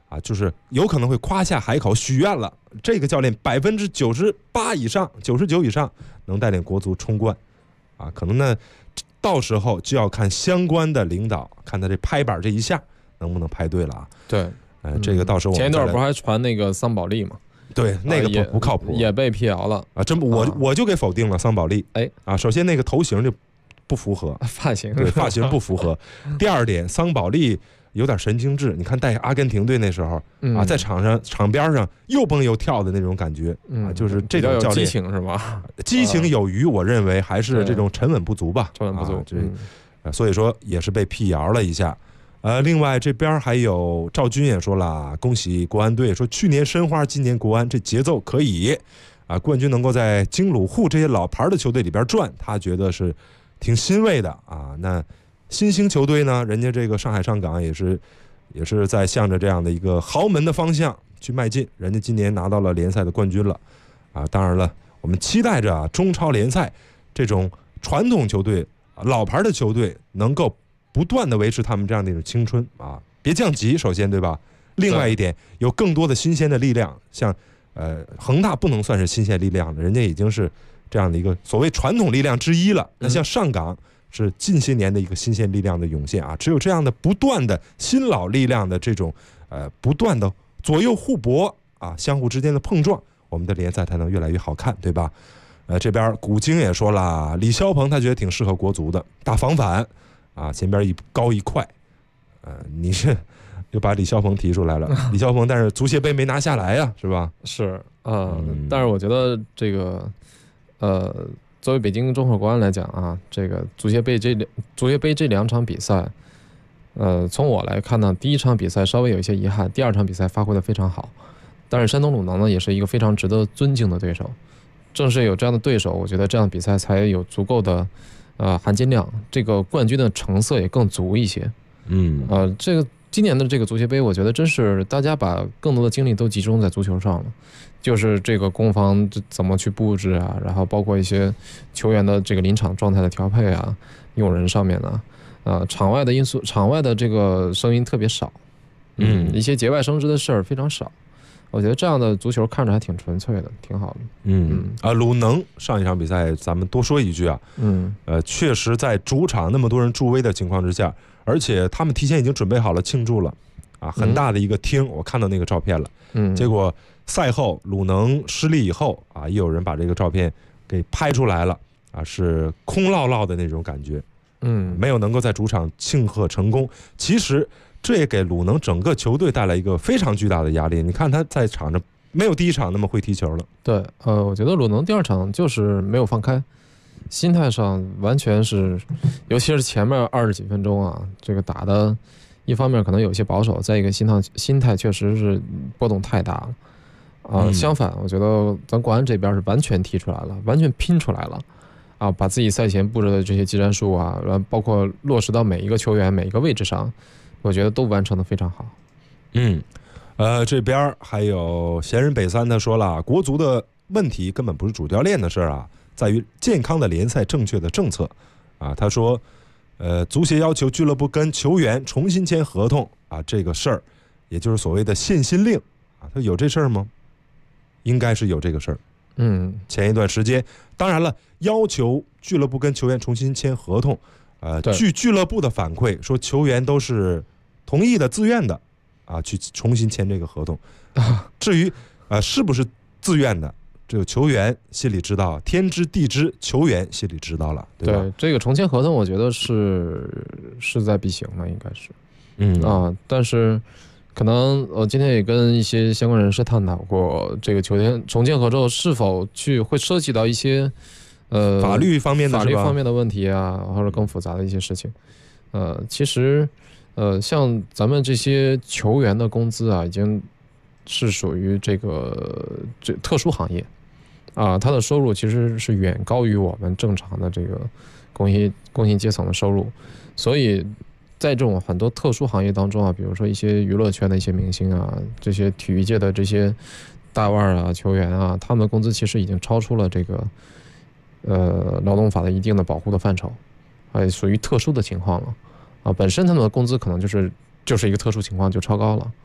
啊，就是有可能会夸下海口许愿了，这个教练98%以上、99%以上能带领国足冲冠，啊，可能呢到时候就要看相关的领导看他这拍板这一下能不能拍对了啊。 对， 这个到时候我们前一段不是还传那个桑保利吗？ 对，那个不靠谱， 也被辟谣了啊！真不，我就给否定了桑保利。 哎啊，首先那个头型就不符合， 发型对发型不符合。第二点，桑保利有点神经质，你看带阿根廷队那时候啊，在场边上又蹦又跳的那种感觉啊，就是这种教练激情是吧？ 激情有余，我认为还是这种沉稳不足吧， 沉稳不足。 所以说也是被辟谣了一下。另外这边还有赵军也说了，恭喜国安队，说去年申花，今年国安，这节奏可以啊，冠军能够在京鲁沪这些老牌的球队里边转，他觉得是挺欣慰的啊。那新兴球队呢，人家这个上海上港也是在向着这样的一个豪门的方向去迈进，人家今年拿到了联赛的冠军了啊。当然了，我们期待着啊，中超联赛这种传统球队、老牌的球队能够不断的维持他们这样的一种青春啊，别降级，首先对吧？另外一点，有更多的新鲜的力量，像恒大不能算是新鲜力量的，人家已经是这样的一个所谓传统力量之一了。那像上港是近些年的一个新鲜力量的涌现啊，只有这样的不断的新老力量的这种不断的左右互搏啊，相互之间的碰撞，我们的联赛才能越来越好看，对吧？这边古京也说了，李霄鹏他觉得挺适合国足的，打防反啊，前边一高一快，你是又把李霄鹏提出来了，李霄鹏但是足协杯没拿下来呀，是吧？ 是但是我觉得这个作为北京中赫国安来讲啊，这个足协杯这两场比赛，从我来看呢，第一场比赛稍微有一些遗憾，第二场比赛发挥的非常好，但是山东鲁能呢也是一个非常值得尊敬的对手，正是有这样的对手，我觉得这样的比赛才有足够的含金量，这个冠军的成色也更足一些。这个今年的这个足协杯，我觉得真是大家把更多的精力都集中在足球上了，就是这个攻防怎么去布置啊，然后包括一些球员的这个临场状态的调配啊，用人上面呢，场外的因素，场外的这个声音特别少，一些节外生枝的事儿非常少。我觉得这样的足球看着还挺纯粹的，挺好的。 鲁能上一场比赛，咱们多说一句啊，确实在主场那么多人助威的情况之下，而且他们提前已经准备好了庆祝了，啊，很大的一个厅，我看到那个照片了。结果赛后鲁能失利以后啊，也有人把这个照片给拍出来了，啊，是空落落的那种感觉，没有能够在主场庆贺成功。其实这也给鲁能整个球队带来一个非常巨大的压力。你看他在场上没有第一场那么会踢球了。 对，我觉得鲁能第二场就是没有放开，心态上完全是，尤其是前面20几分钟啊，这个打的，一方面可能有些保守，再一个心态确实是波动太大了。相反，我觉得咱国安这边是完全踢出来了，完全拼出来了，啊，把自己赛前布置的这些技战术啊，然后包括落实到每一个球员每一个位置上。我觉得都完成的非常好。 这边还有闲人北三他说了，国足的问题根本不是主教练的事啊，在于健康的联赛正确的政策啊。他说，足协要求俱乐部跟球员重新签合同啊，这个事儿，也就是所谓的限薪令啊，他有这事儿吗？应该是有这个事儿。前一段时间，当然了，要求俱乐部跟球员重新签合同。据俱乐部的反馈说，球员都是同意的、自愿的，啊，去重新签这个合同。至于是不是自愿的，这个球员心里知道，天知地知，球员心里知道了，对吧？ 对，这个重签合同，我觉得是势在必行了，应该是。但是可能我今天也跟一些相关人士探讨过，这个球员重签合同是否会涉及到一些。 法律方面的问题啊，或者更复杂的一些事情。其实像咱们这些球员的工资啊，已经是属于这特殊行业啊，他的收入其实是远高于我们正常的这个工薪阶层的收入，所以在这种很多特殊行业当中啊，比如说一些娱乐圈的一些明星啊，这些体育界的这些大腕啊、球员啊，他们的工资其实已经超出了这个。劳动法的一定的保护的范畴，属于特殊的情况了，啊，本身他们的工资可能就是一个特殊情况就超高了，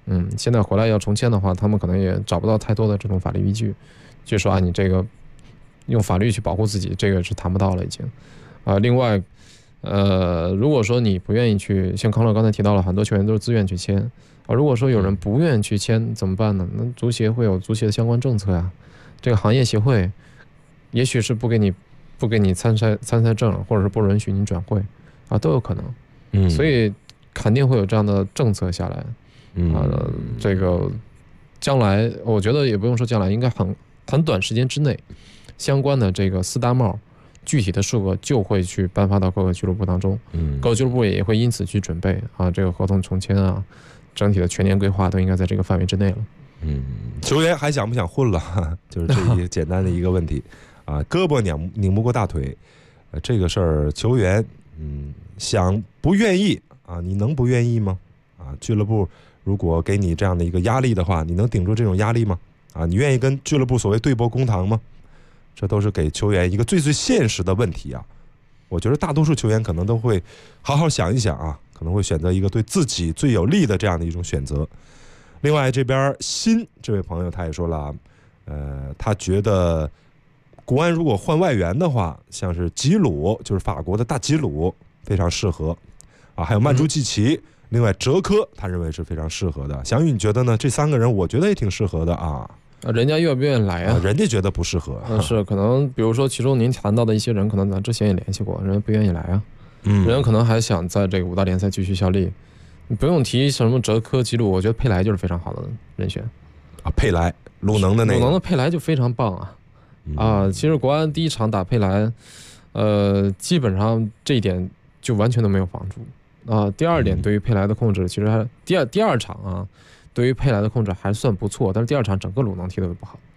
现在回来要重签的话，他们可能也找不到太多的这种法律依据，就说你这个用法律去保护自己，这个是谈不到了已经。另外，如果说你不愿意去，像康乐刚才提到了，很多球员都是自愿去签如果说有人不愿意去签怎么办呢？那足协会有足协的相关政策呀，这个行业协会也许是不给你参赛证，或者是不允许你转会都有可能。所以肯定会有这样的政策下来。这个将来我觉得也不用说将来，应该很短时间之内，相关的这个4大帽具体的数额就会去颁发到各个俱乐部当中。各个俱乐部也会因此去准备这个合同重签整体的全年规划都应该在这个范围之内了。 球员还想不想混了？就是这一简单的一个问题胳膊拧不过大腿，这个事儿球员想不愿意你能不愿意吗？俱乐部如果给你这样的一个压力的话，你能顶住这种压力吗？你愿意跟俱乐部所谓对簿公堂吗？这都是给球员一个最现实的问题我觉得大多数球员可能都会好好想一想可能会选择一个对自己最有利的这样的一种选择。另外这边这位朋友他也说了他觉得国安如果换外援的话，像是吉鲁，就是法国的大吉鲁非常适合还有曼朱基奇，另外哲科他认为是非常适合的。翔宇你觉得呢？这3个人我觉得也挺适合的人家愿不愿意来人家觉得不适合是可能比如说其中您谈到的一些人，可能咱之前也联系过，人家不愿意来人家可能还想在这个5大联赛继续效力。你不用提什么哲科吉鲁，我觉得佩莱就是非常好的人选佩莱鲁能的那个鲁能的佩莱就非常棒其实国安第一场打佩莱基本上这一点就完全都没有防住第二点，对于佩莱的控制其实还第二场对于佩莱的控制还算不错，但是第2场整个鲁能踢得不好。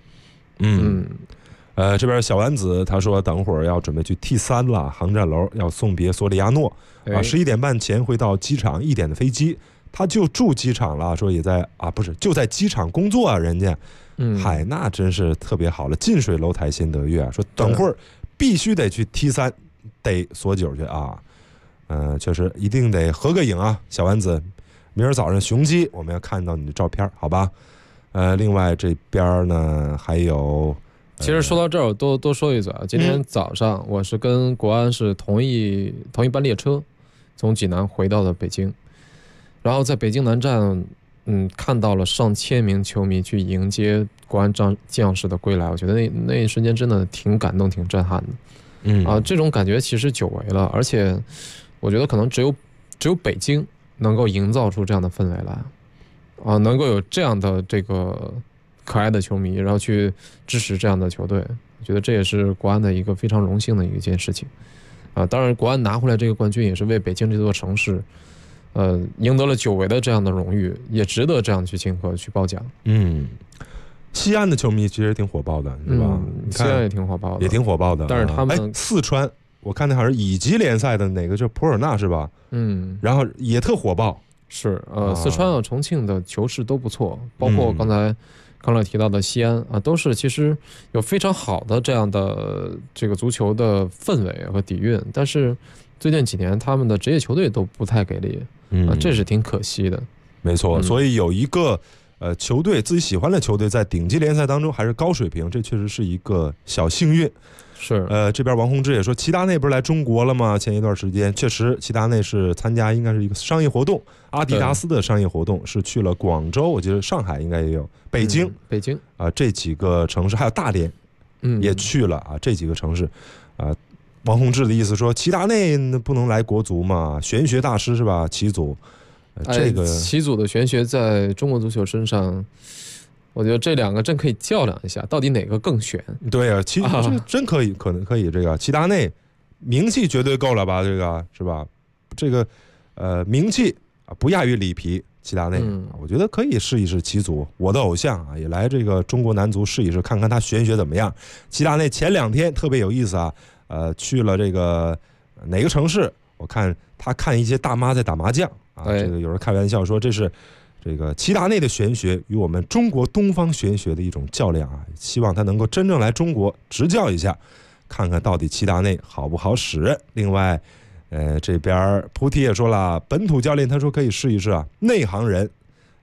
这边小丸子他说等会儿要准备去 T3 了，航站楼要送别索里亚诺11点半前会到机场，1点的飞机，他就住机场了，说也在不是就在机场工作人家那真是特别好了，近水楼台先得月说等会儿必须得去 T3 得索酒去确实一定得合个影小丸子，明儿早上雄鸡我们要看到你的照片好吧。另外这边呢还有其实说到这儿我多说一嘴今天早上我是跟国安是同一班列车从济南回到了北京，然后在北京南站看到了上千名球迷去迎接国安将士的归来，我觉得那一瞬间真的挺感动挺震撼的这种感觉其实久违了，而且我觉得可能只有北京能够营造出这样的氛围来能够有这样的这个可爱的球迷，然后去支持这样的球队，我觉得这也是国安的一个非常荣幸的一件事情当然国安拿回来这个冠军也是为北京这座城市赢得了久违的这样的荣誉，也值得这样去庆贺去褒奖。 西安的球迷其实挺火爆的是吧？ 西安也挺火爆的， 也挺火爆的但是他们四川我看那好像乙级联赛的哪个叫普洱纳是吧？然后也特火爆。 是四川重庆的球市都不错，包括刚才康乐提到的西安都是其实有非常好的这样的这个足球的氛围和底蕴，但是最近几年他们的职业球队都不太给力这是挺可惜的。 没错，所以有一个球队自己喜欢的球队在顶级联赛当中还是高水平，这确实是一个小幸运。 是这边王洪志也说齐达内不是来中国了吗？前一段时间确实齐达内是参加应该是一个商业活动，阿迪达斯的商业活动，是去了广州，我记得上海应该也有，北京这几个城市，还有大连也去了这几个城市王洪志的意思说齐达内不能来国足嘛，玄学大师是吧？齐祖这个齐祖的玄学在中国足球身上我觉得这两个真可以较量一下，到底哪个更玄？ 对这真可以，可能可以。这个齐达内名气绝对够了吧？这个是吧？这个名气不亚于里皮。齐达内我觉得可以试一试齐祖，我的偶像也来这个中国男足试一试，看看他玄学怎么样。齐达内前2天特别有意思去了这个哪个城市？我看他看一些大妈在打麻将这个有人开玩笑说这是。这个齐达内的玄学与我们中国东方玄学的一种较量希望他能够真正来中国执教一下，看看到底齐达内好不好使。另外这边菩提也说了，本土教练他说可以试一试内行人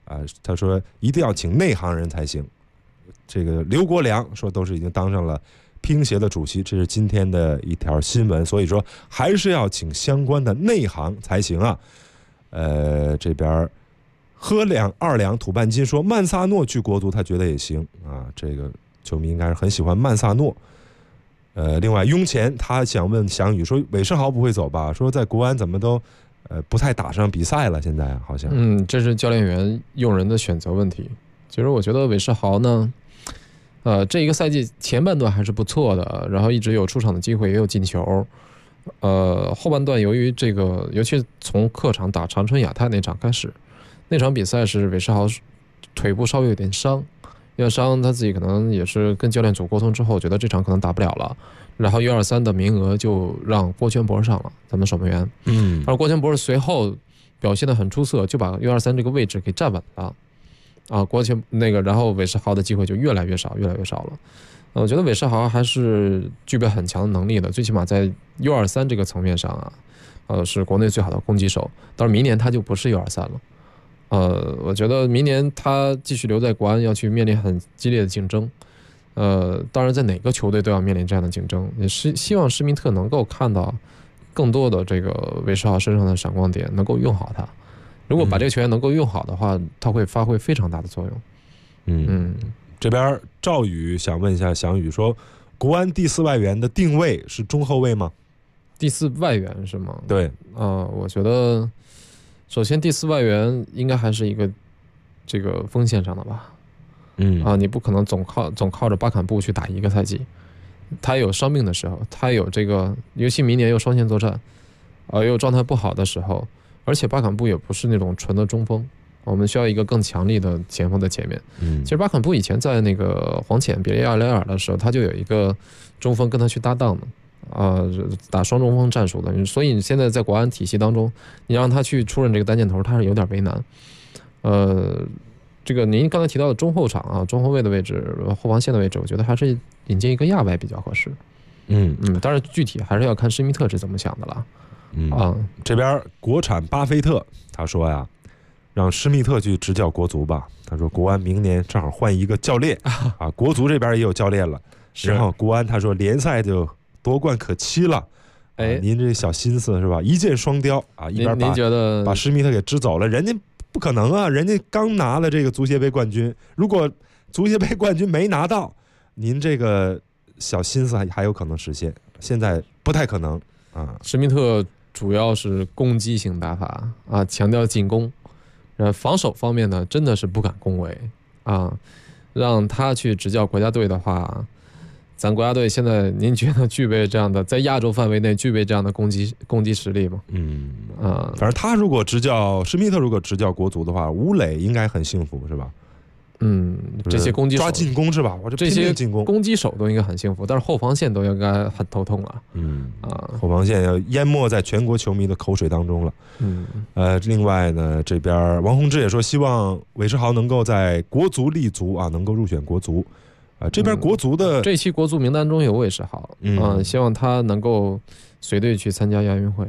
啊，他说一定要请内行人才行。这个刘国梁说都是已经当上了乒协的主席，这是今天的一条新闻，所以说还是要请相关的内行才行啊。这边喝2两土半斤说曼萨诺去国足他觉得也行啊，这个球迷应该是很喜欢曼萨诺。另外雍前他想问翔宇说韦世豪不会走吧？说在国安怎么都不太打上比赛了，现在好像。 这是教练员用人的选择问题。其实我觉得韦世豪呢，这一个赛季前半段还是不错的，然后一直有出场的机会，也有进球。后半段由于这个，尤其从客场打长春亚泰那场开始，那场比赛是韦世豪腿部稍微有点伤。因为伤他自己可能也是跟教练组沟通之后，觉得这场可能打不了了，然后U23的名额就让郭全博上了，咱们守门员。而郭全博随后表现得很出色，就把U23这个位置给站稳了。然后韦世豪的机会就越来越少了。我觉得韦世豪还是具备很强的能力的，最起码在U23这个层面上啊，是国内最好的攻击手。当然明年他就不是U23了。我觉得明年他继续留在国安，要去面临很激烈的竞争。当然在哪个球队都要面临这样的竞争，也是希望施密特能够看到更多的这个韦世豪身上的闪光点，能够用好他。如果把这个球员能够用好的话，他会发挥非常大的作用。 这边赵宇想问一下翔宇说，国安第4外援的定位是中后卫吗？ 第4外援是吗？ 对， 我觉得。首先，第4外援应该还是一个这个锋线上的吧，你不可能总靠着巴坎布去打一个赛季，他有伤病的时候，他有这个，尤其明年又双线作战，又状态不好的时候，而且巴坎布也不是那种纯的中锋，我们需要一个更强力的前锋在前面。其实巴坎布以前在那个黄潜比利亚雷尔的时候，他就有一个中锋跟他去搭档的。打双中锋战术的，所以你现在在国安体系当中，你让他去出任这个单箭头，他是有点为难。这个您刚才提到的中后场啊，中后卫的位置、后防线的位置，我觉得还是引进一个亚外比较合适。当然具体还是要看施密特是怎么想的了。 这边国产巴菲特他说呀，让施密特去执教国足吧。他说国安明年正好换一个教练啊，国足这边也有教练了。然后国安他说联赛就夺冠可期了，您这小心思是吧？一箭双雕啊！一边把施密特给支走了，人家不可能啊！人家刚拿了这个足协杯冠军，如果足协杯冠军没拿到，您这个小心思还有可能实现，现在不太可能啊。 施密特主要是攻击性打法啊，强调进攻，防守方面呢真的是不敢恭维啊，让他去执教国家队的话。咱国家队现在您觉得具备这样的在亚洲范围内具备这样的攻击实力吗？ 反正他如果施密特如果执教国足的话，吴磊应该很幸福是吧？ 这些攻击手抓进攻是吧？我这些攻击手都应该很幸福，但是后防线都应该很头痛了。 后防线要淹没在全国球迷的口水当中了。另外呢，这边王洪志也说希望韦世豪能够在国足立足啊，能够入选国足。这边国足的这期国足名单中有韦世豪，希望他能够随队去参加亚运会。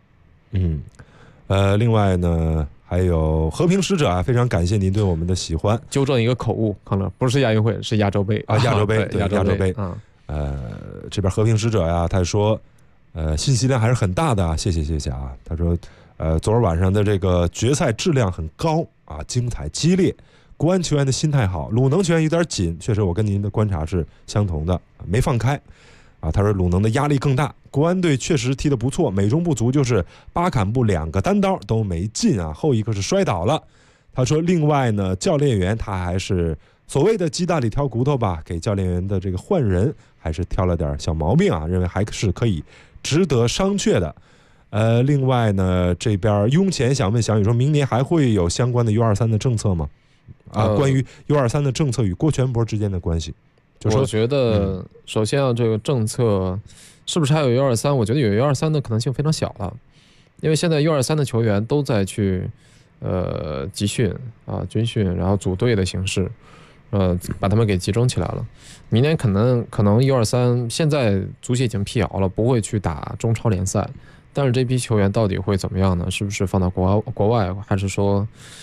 另外呢，还有和平使者啊，非常感谢您对我们的喜欢。 纠正一个口误，康乐不是亚运会，是亚洲杯啊，亚洲杯， 对，亚洲杯。 这边和平使者呀，他说，信息量还是很大的啊，谢谢啊。他说，昨儿晚上的这个决赛质量很高啊，精彩激烈。国安球员的心态好，鲁能球员有点紧，确实我跟您的观察是相同的，没放开啊。他说鲁能的压力更大，国安队确实踢得不错，美中不足就是巴坎布2个单刀都没进啊，后一个是摔倒了。他说另外呢，教练员他还是所谓的鸡蛋里挑骨头吧，给教练员的这个换人还是挑了点小毛病啊，认为还是可以值得商榷的。另外呢，这边雍前想问翔宇说，明年还会有相关的 U23 的政策吗？关于 U23 的政策与郭全博之间的关系， 我觉得首先这个政策是不是还有 U23？ 我觉得有 U23 的可能性非常小了，因为现在 U23 的球员都在去集训啊、军训，然后组队的形式，把他们给集中起来了。明年可能 U23 现在足协已经辟谣了，不会去打中超联赛，但是这批球员到底会怎么样呢？是不是放到国外，还是说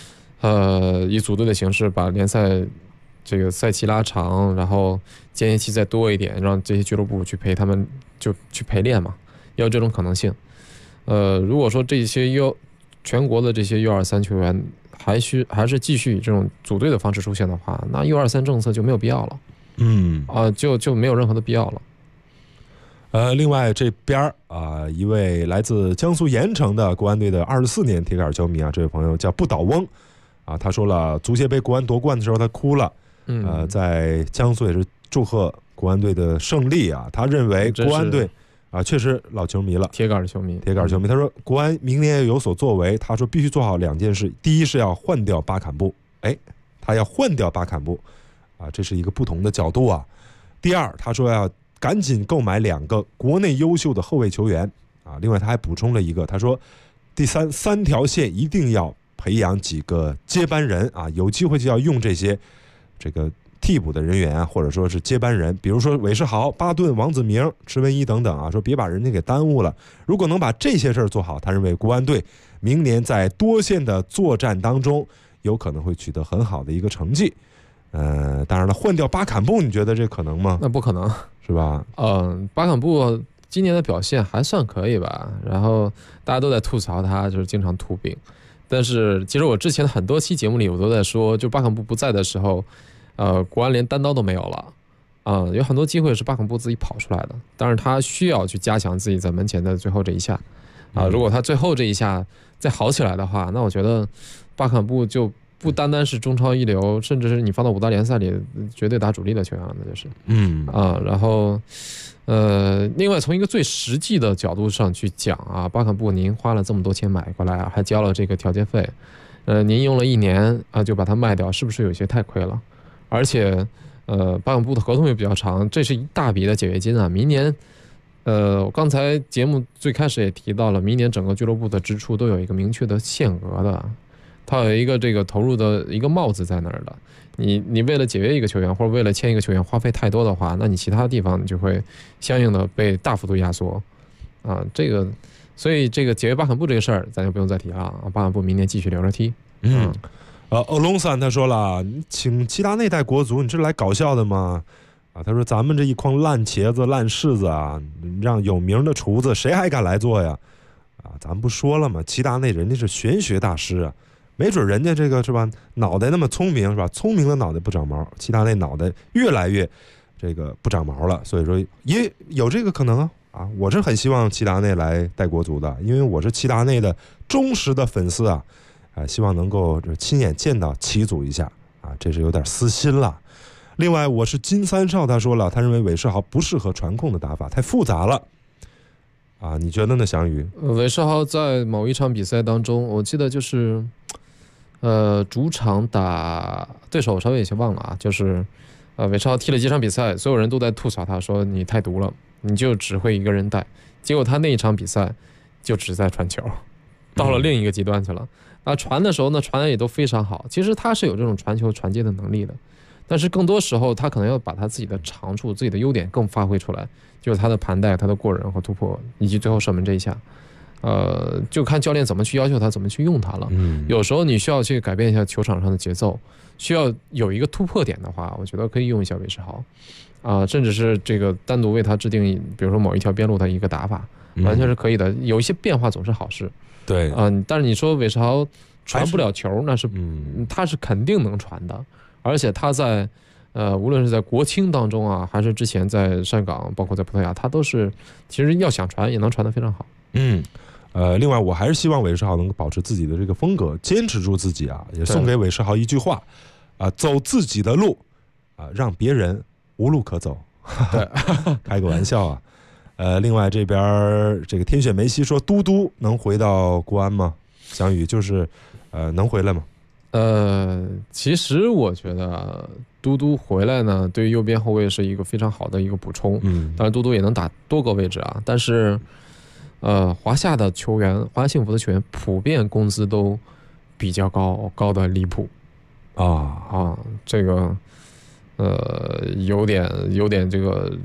以组队的形式把联赛这个赛期拉长，然后间歇期再多一点，让这些俱乐部去陪他们，就去陪练嘛，要有这种可能性。如果说这些全国的这些U23球员还是继续以这种组队的方式出现的话，那U23政策就没有必要了。就没有任何的必要了。 另外这边一位来自江苏盐城的国安队的24年铁杆球迷啊，这位朋友叫不倒翁啊，他说了，足协杯国安夺冠的时候他哭了。在江苏也是祝贺国安队的胜利啊。他认为国安队确实老球迷了，铁杆球迷。他说国安明年要有所作为，他说必须做好2件事，第一是要换掉巴坎布，他要换掉巴坎布这是一个不同的角度啊。第二，他说要赶紧购买2个国内优秀的后卫球员另外他还补充了一个，他说第三条线一定要培养几个接班人有机会就要用这个替补的人员或者说是接班人，比如说韦世豪、巴顿、王子明、池文一等等说别把人家给耽误了。如果能把这些事儿做好，他认为国安队明年在多线的作战当中有可能会取得很好的一个成绩。当然了，换掉巴坎布，你觉得这可能吗？ 那不可能， 是吧？ 巴坎布今年的表现还算可以吧，然后大家都在吐槽他就是经常吐病，但是其实我之前的很多期节目里我都在说，就巴坎布不在的时候国安连单刀都没有了有很多机会是巴坎布自己跑出来的，但是他需要去加强自己在门前的最后这一下如果他最后这一下再好起来的话，那我觉得巴坎布就不单单是中超一流，甚至是你放到5大联赛里绝对打主力的球员了，那就是然后另外从一个最实际的角度上去讲巴坎布您花了这么多钱买过来还交了这个调节费您用了1年就把它卖掉，是不是有些太亏了？而且巴坎布的合同也比较长，这是一大笔的解约金明年我刚才节目最开始也提到了，明年整个俱乐部的支出都有一个明确的限额的，它有一个这个投入的一个帽子在那儿的。你为了解约一个球员或者为了签一个球员花费太多的话，那你其他地方你就会相应的被大幅度压缩所以这个解约巴坎布这个事儿咱就不用再提了巴坎布明年继续留着踢。 欧龙三他说了，你请齐达内带国足，你这是来搞笑的吗？他说咱们这一筐烂茄子烂柿子让有名的厨子谁还敢来做呀？咱们不说了吗？齐达内人家是玄学大师没准人家这个是吧，脑袋那么聪明是吧？聪明的脑袋不长毛，齐达内脑袋越来越这个不长毛了，所以说也有这个可能我是很希望齐达内来带国足的，因为我是齐达内的忠实的粉丝希望能够亲眼见到齐祖一下这是有点私心了。另外我是金三少，他说了，他认为韦世豪不适合传控的打法，太复杂了你觉得呢，翔宇？ 韦世豪在某一场比赛当中，我记得就是主场打对手，我稍微有些忘了就是韦世豪踢了几场比赛，所有人都在吐槽他说你太毒了，你就只会一个人带，结果他那一场比赛就只在传球，到了另一个极端去了传的时候呢，传的也都非常好，其实他是有这种传球传接的能力的，但是更多时候他可能要把他自己的长处自己的优点更发挥出来，就是他的盘带他的过人和突破以及最后射门这一下就看教练怎么去要求他怎么去用他了有时候你需要去改变一下球场上的节奏，需要有一个突破点的话，我觉得可以用一下韦世豪甚至是这个单独为他制定比如说某一条边路的一个打法完全是可以的有一些变化总是好事对但是你说韦世豪传不了球那是他是肯定能传的，而且他在无论是在国青当中还是之前在上港包括在葡萄牙，他都是其实要想传也能传得非常好另外我还是希望韦世豪能够保持自己的这个风格，坚持住自己也送给韦世豪一句话走自己的路让别人无路可走对开个玩笑另外这边这个天选梅西说嘟嘟能回到国安吗？翔宇就是能回来吗？ 其实我觉得嘟嘟回来呢对于右边后卫是一个非常好的一个补充当然嘟嘟也能打多个位置但是华夏的球员华夏幸福的球员普遍工资都比较高的离谱这个有点这个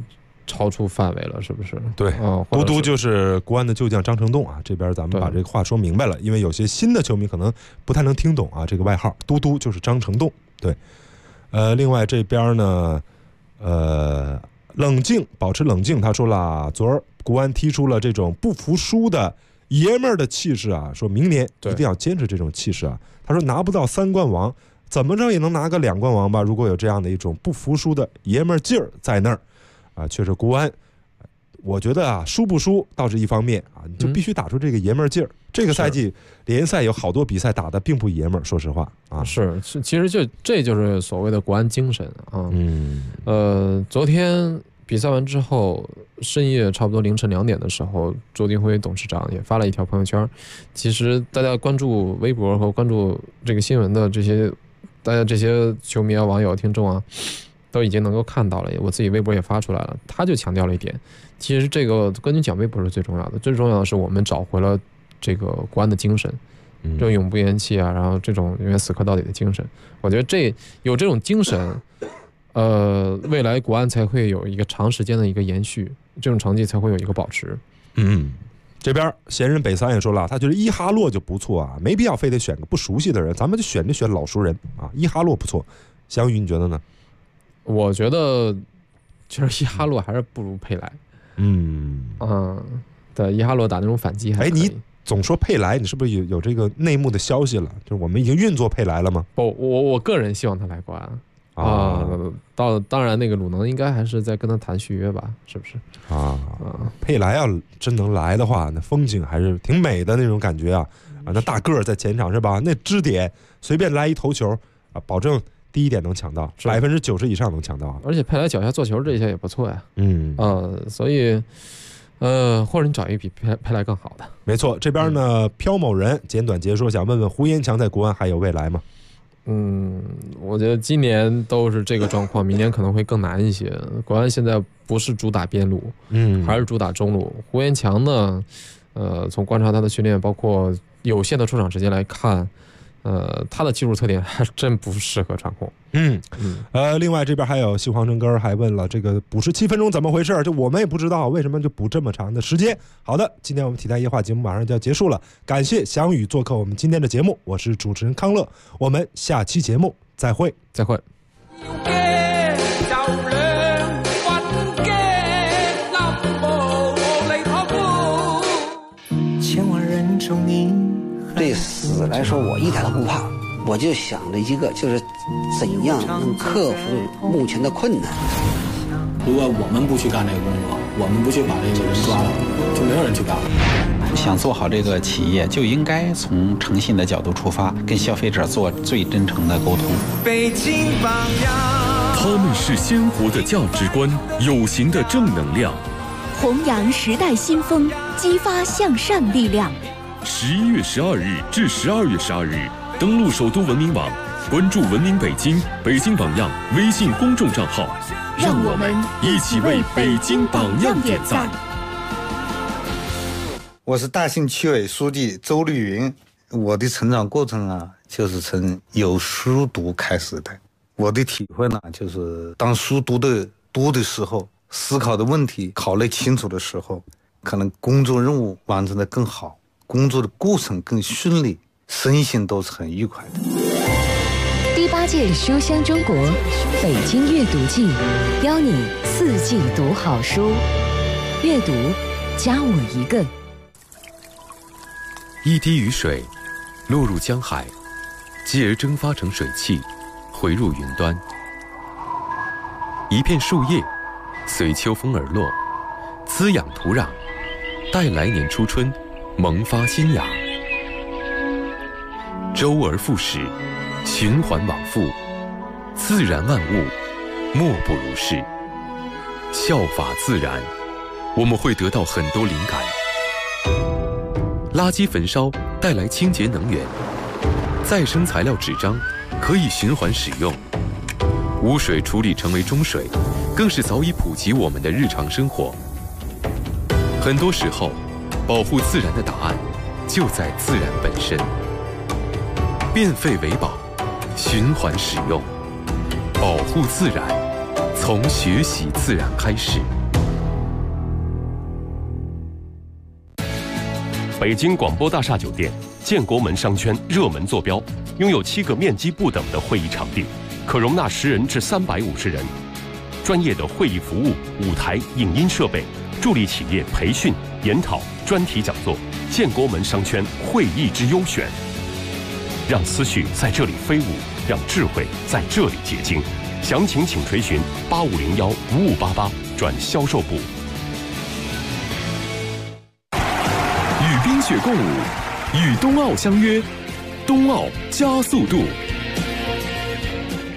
超出范围了，是不是？ 对，嘟嘟就是国安的旧将张成栋啊。这边咱们把这个话说明白了，因为有些新的球迷可能不太能听懂啊，这个外号嘟嘟就是张成栋。对，另外这边呢，冷静，保持冷静。他说了，昨儿国安踢出了这种不服输的爷们儿的气势啊，说明年一定要坚持这种气势啊。他说拿不到3冠王，怎么着也能拿个2冠王吧？如果有这样的一种不服输的爷们儿劲儿在那儿啊，确实国安，我觉得啊，输不输倒是一方面啊，你就必须打出这个爷们儿劲儿。这个赛季联赛有好多比赛打得并不爷们儿，说实话啊， 是，其实这就是所谓的国安精神啊。昨天比赛完之后，深夜差不多凌晨2点的时候，周金辉董事长也发了一条朋友圈。其实大家关注微博和关注这个新闻的这些，大家这些球迷啊、网友、听众啊，都已经能够看到了。我自己微博也发出来了，他就强调了一点，其实这个冠军奖杯不是最重要的，最重要的是我们找回了这个国安的精神，这种永不言弃啊，然后这种永远死磕到底的精神。我觉得有这种精神，未来国安才会有一个长时间的一个延续，这种成绩才会有一个保持。 这边闲人北三也说了，他觉得伊哈洛就不错啊，没必要非得选个不熟悉的人，咱们就选老熟人啊。伊哈洛不错，翔宇你觉得呢？ 我觉得就是伊哈洛还是不如佩莱。对，伊哈洛打那种反击还可以。 你总说佩莱，你是不是有这个内幕的消息了？就是我们已经运作佩莱了吗？ 不，我个人希望他来国安啊。当然那个鲁能应该还是在跟他谈续约吧，是不是？ 佩莱要真能来的话，那风景还是挺美的那种感觉啊！那大个儿在前场是吧？那支点随便来一头球啊，保证第一点能抢到，90%以上能抢到。 而且佩莱脚下做球这一下也不错呀。所以。或者你找一个比佩莱更好的。 没错，这边呢，飘某人简短结说，想问问胡延强在国安还有未来吗？ 我觉得今年都是这个状况，明年可能会更难一些。国安现在不是主打边路，还是主打中路。胡延强呢，从观察他的训练，包括有限的出场时间来看，他的技术特点还真不适合传控。 另外这边还有西黄真根还问了，这个补17分钟怎么回事？就我们也不知道为什么就补这么长的时间。好的，今天我们体坛夜话节目马上就要结束了，感谢翔宇做客我们今天的节目，我是主持人康乐，我们下期节目再会。 千万人中你，对死来说我一点都不怕，我就想着一个，就是怎样能克服目前的困难。 如果我们不去干这个工作，我们不去把这个人抓了，就没有人去干了。 想做好这个企业，就应该从诚信的角度出发，跟消费者做最真诚的沟通。 北京榜样， 他们是鲜活的价值观，有形的正能量， 弘扬时代新风，激发向善力量。 11月12日至12月12日，登录首都文明网，关注文明北京、北京榜样微信公众账号， 让我们一起为北京榜样点赞。 我是大兴区委书记周绿云，我的成长过程啊，就是从有书读开始的。我的体会呢，就是当书读的时候，思考的问题考虑清楚的时候，可能工作任务完成的更好，工作的过程更顺利，身心都是很愉快的。 第8届书香中国北京阅读季，邀你4季读好书，阅读加我一个。 一滴雨水落入江海，继而蒸发成水汽，回入云端。一片树叶随秋风而落，滋养土壤，待来年初春萌发新芽。周而复始，循环往复，自然万物莫不如是。效法自然，我们会得到很多灵感。垃圾焚烧带来清洁能源，再生材料纸张可以循环使用，污水处理成为中水，更是早已普及我们的日常生活。很多时候，保护自然的答案就在自然本身。变废为宝，循环使用，保护自然，从学习自然开始。 北京广播大厦酒店，建国门商圈热门坐标，拥有7个面积不等的会议场地，可容纳10人至350人。专业的会议服务、舞台、影音设备，助力企业培训、研讨、专题讲座。建国门商圈会议之优选，让思绪在这里飞舞，让智慧在这里结晶。详情请垂询8501-5588转销售部。 与冰雪共舞，与冬奥相约，冬奥加速度。